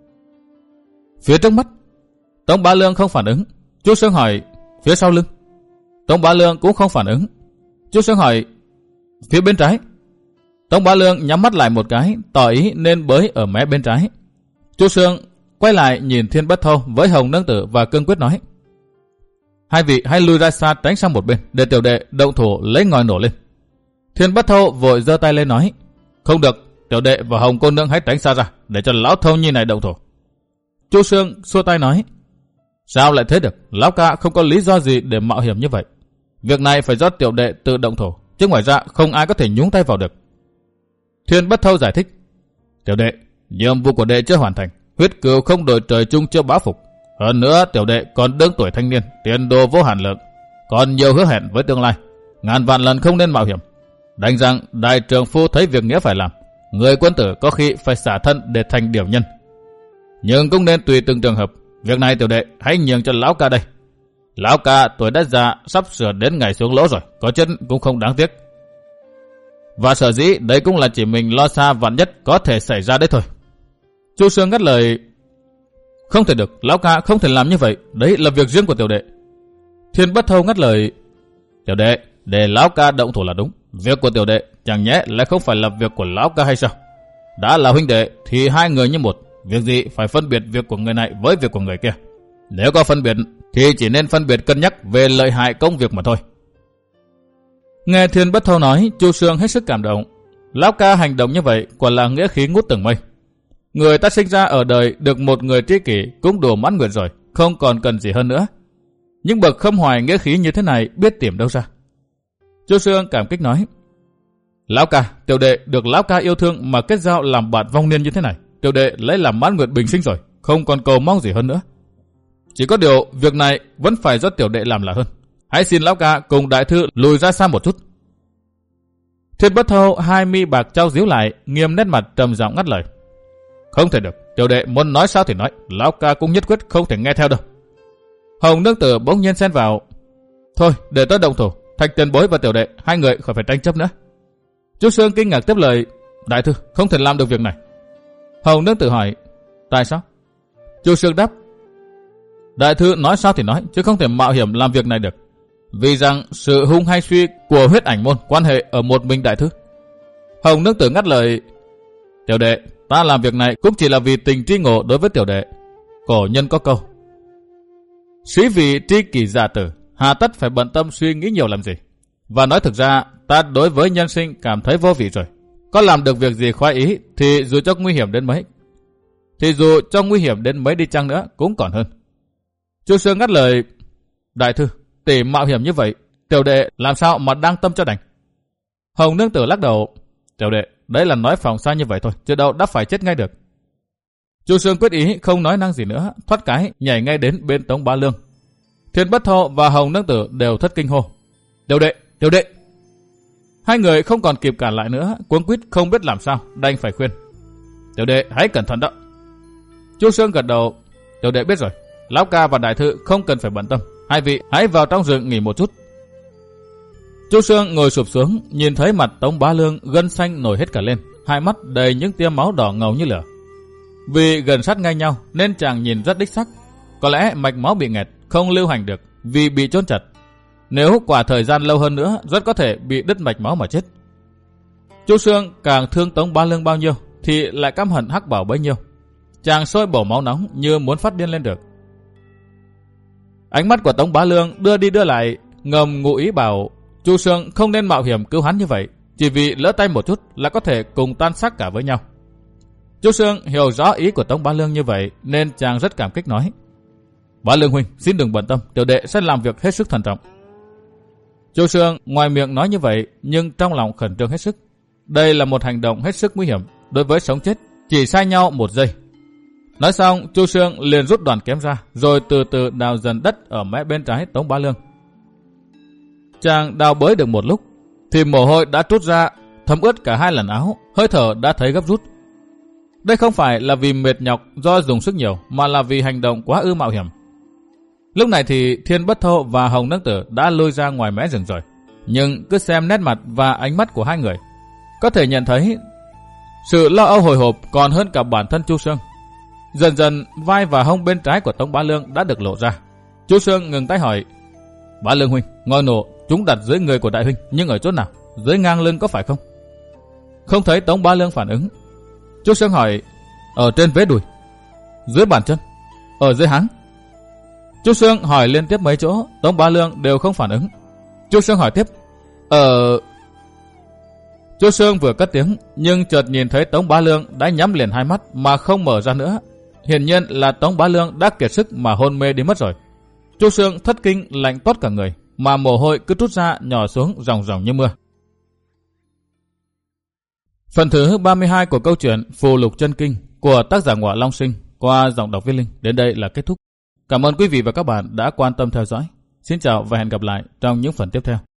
Phía trước mắt. Tống Bá Lương không phản ứng. Chu Sương hỏi, phía sau lưng. Tống Bá Lương cũng không phản ứng. Chu Sương hỏi, phía bên trái. Tống Bá Lương nhắm mắt lại một cái, tỏ ý nên bới ở mé bên trái. Chu Sương quay lại nhìn Thiên Bất Thâu với Hồng Nương Tử và cương quyết nói, hai vị hãy lui ra xa tránh sang một bên để tiểu đệ động thủ lấy ngòi nổ lên. Thiên Bất Thâu vội giơ tay lên nói, không được, tiểu đệ và Hồng cô nương hãy tránh xa ra để cho lão Thâu Nhi này động thủ. Chu Sương xua tay nói, sao lại thế được, lão ca không có lý do gì để mạo hiểm như vậy. Việc này phải do tiểu đệ tự động thủ, chứ ngoài ra không ai có thể nhúng tay vào được. Thiên Bất Thâu giải thích, tiểu đệ, nhiệm vụ của đệ chưa hoàn thành, huyết cừu không đổi trời chung chưa báo phục. Hơn nữa tiểu đệ còn đương tuổi thanh niên, tiền đồ vô hạn lượng, còn nhiều hứa hẹn với tương lai, ngàn vạn lần không nên mạo hiểm. Đành rằng đại trượng phu thấy việc nghĩa phải làm, người quân tử có khi phải xả thân để thành điểu nhân. Nhưng cũng nên tùy từng trường hợp. Việc này tiểu đệ hãy nhường cho lão ca đây. Lão ca tuổi đã già, sắp sửa đến ngày xuống lỗ rồi, có chết cũng không đáng tiếc. Và sở dĩ đấy cũng là chỉ mình lo xa vạn nhất có thể xảy ra đấy thôi. Chu Sương ngắt lời, không thể được, lão ca không thể làm như vậy, đấy là việc riêng của tiểu đệ. Thiên Bất Thâu ngắt lời, tiểu đệ, để lão ca động thủ là đúng. Việc của tiểu đệ chẳng nhẽ lại không phải là việc của lão ca hay sao? Đã là huynh đệ thì hai người như một, việc gì phải phân biệt việc của người này với việc của người kia. Nếu có phân biệt thì chỉ nên phân biệt cân nhắc về lợi hại công việc mà thôi. Nghe Thiên Bất Thâu nói, Chu Sương hết sức cảm động. Lão ca hành động như vậy quả là nghĩa khí ngút từng mây. Người ta sinh ra ở đời được một người tri kỷ cũng đủ mãn nguyện rồi, không còn cần gì hơn nữa. Nhưng bậc khâm hoài nghĩa khí như thế này biết tìm đâu ra. Chu Sương cảm kích nói, lão ca, tiểu đệ được lão ca yêu thương mà kết giao làm bạn vong niên như thế này, tiểu đệ lấy làm mãn nguyện bình sinh rồi, không còn cầu mong gì hơn nữa. Chỉ có điều việc này vẫn phải do tiểu đệ làm là hơn. Hãy xin lão ca cùng đại thư lùi ra xa một chút. Thiên Bất Thâu hai mi bạc trao díu lại, nghiêm nét mặt trầm giọng ngắt lời, không thể được, tiểu đệ muốn nói sao thì nói, lão ca cũng nhất quyết không thể nghe theo đâu. Hồng Nương Tử bỗng nhiên xen vào, thôi để tôi động thủ, Thạch tiền bối và tiểu đệ hai người khỏi phải tranh chấp nữa. Chu Sương kinh ngạc tiếp lời, đại thư không thể làm được việc này. Hồng Nương Tử hỏi, tại sao? Chu Sương đáp, đại thư nói sao thì nói, chứ không thể mạo hiểm làm việc này được. Vì rằng sự hung hay suy của huyết ảnh môn quan hệ ở một mình đại thư. Hồng Nương Tử ngắt lời, tiểu đệ, ta làm việc này cũng chỉ là vì tình tri ngộ đối với tiểu đệ. Cổ nhân có câu, sĩ vì tri kỷ giả tử, hà tất phải bận tâm suy nghĩ nhiều làm gì. Và nói thực ra, ta đối với nhân sinh cảm thấy vô vị rồi. Có làm được việc gì khoái ý thì dù cho nguy hiểm đến mấy, thì dù cho nguy hiểm đến mấy đi chăng nữa cũng còn hơn. Chu Sương ngắt lời, đại thư, tỷ mạo hiểm như vậy, tiểu đệ làm sao mà đang tâm cho đành. Hồng Nương Tử lắc đầu, tiểu đệ, đấy là nói phòng xa như vậy thôi, chứ đâu đã phải chết ngay được. Chu Sương quyết ý không nói năng gì nữa, thoát cái nhảy ngay đến bên Tống Bá Lương. Thiên Bất Thâu và Hồng Nương Tử đều thất kinh hô, tiểu đệ, tiểu đệ. Hai người không còn kịp cản lại nữa, cuống quýt không biết làm sao, đành phải khuyên, tiểu đệ hãy cẩn thận đó. Chu Sương gật đầu, tiểu đệ biết rồi, lão ca và đại thư không cần phải bận tâm, hai vị hãy vào trong rừng nghỉ một chút. Chu Sương ngồi sụp xuống, nhìn thấy mặt Tống Bá Lương gân xanh nổi hết cả lên, hai mắt đầy những tia máu đỏ ngầu như lửa. Vì gần sát ngay nhau nên chàng nhìn rất đích xác. Có lẽ mạch máu bị nghẹt, không lưu hành được vì bị chôn chặt. Nếu quả thời gian lâu hơn nữa, rất có thể bị đứt mạch máu mà chết. Chu Sương càng thương Tống Bá Lương bao nhiêu thì lại căm hận Hắc Bảo bấy nhiêu. Chàng sôi bổ máu nóng như muốn phát điên lên được. Ánh mắt của Tống Bá Lương đưa đi đưa lại, ngầm ngụ ý bảo Chu Sương không nên mạo hiểm cứu hắn như vậy, chỉ vì lỡ tay một chút là có thể cùng tan xác cả với nhau. Chu Xương hiểu rõ ý của Tống Bá Lương như vậy nên chàng rất cảm kích nói: Bá Lương huynh xin đừng bận tâm, tiểu đệ sẽ làm việc hết sức thận trọng. Chu Xương ngoài miệng nói như vậy nhưng trong lòng khẩn trương hết sức. Đây là một hành động hết sức nguy hiểm, đối với sống chết chỉ sai nhau một giây. Nói xong, Chu Xương liền rút đoàn kiếm ra, rồi từ từ đào dần đất ở mé bên trái Tống Bá Lương. Chàng đào bới được một lúc, thì mồ hôi đã trút ra, thấm ướt cả hai lần áo, hơi thở đã thấy gấp rút. Đây không phải là vì mệt nhọc do dùng sức nhiều, mà là vì hành động quá ư mạo hiểm. Lúc này thì Thiên Bất Thô và Hồng Nương Tử đã lôi ra ngoài mé rừng rồi, nhưng cứ xem nét mặt và ánh mắt của hai người, có thể nhận thấy sự lo âu hồi hộp còn hơn cả bản thân Chu Xương. Dần dần vai và hông bên trái của Tống Bá Lương đã được lộ ra. Chu Xương ngừng tay hỏi: Bá Lương huynh, ngòi nổ chúng đặt dưới người của đại huynh, nhưng ở chỗ nào? Dưới ngang lưng có phải không? Không thấy Tống Bá Lương phản ứng. Chu Xương hỏi: Ở trên vế đùi, dưới bàn chân, ở dưới háng. Chu Xương hỏi liên tiếp mấy chỗ, Tống Bá Lương đều không phản ứng. Chu Xương hỏi tiếp: Ở... Chu Xương vừa cất tiếng, nhưng chợt nhìn thấy Tống Bá Lương đã nhắm liền hai mắt mà không mở ra nữa. Hiển nhiên là Tống Bá Lương đã kiệt sức mà hôn mê đi mất rồi. Chu Xương thất kinh lạnh toát cả người, mà mồ hôi cứ trút ra nhỏ xuống ròng ròng như mưa. Phần thứ ba mươi hai của câu chuyện Phù Lục Chân Kinh của tác giả Ngọa Long Sinh qua giọng đọc Viết Linh đến đây là kết thúc. Cảm ơn quý vị và các bạn đã quan tâm theo dõi. Xin chào và hẹn gặp lại trong những phần tiếp theo.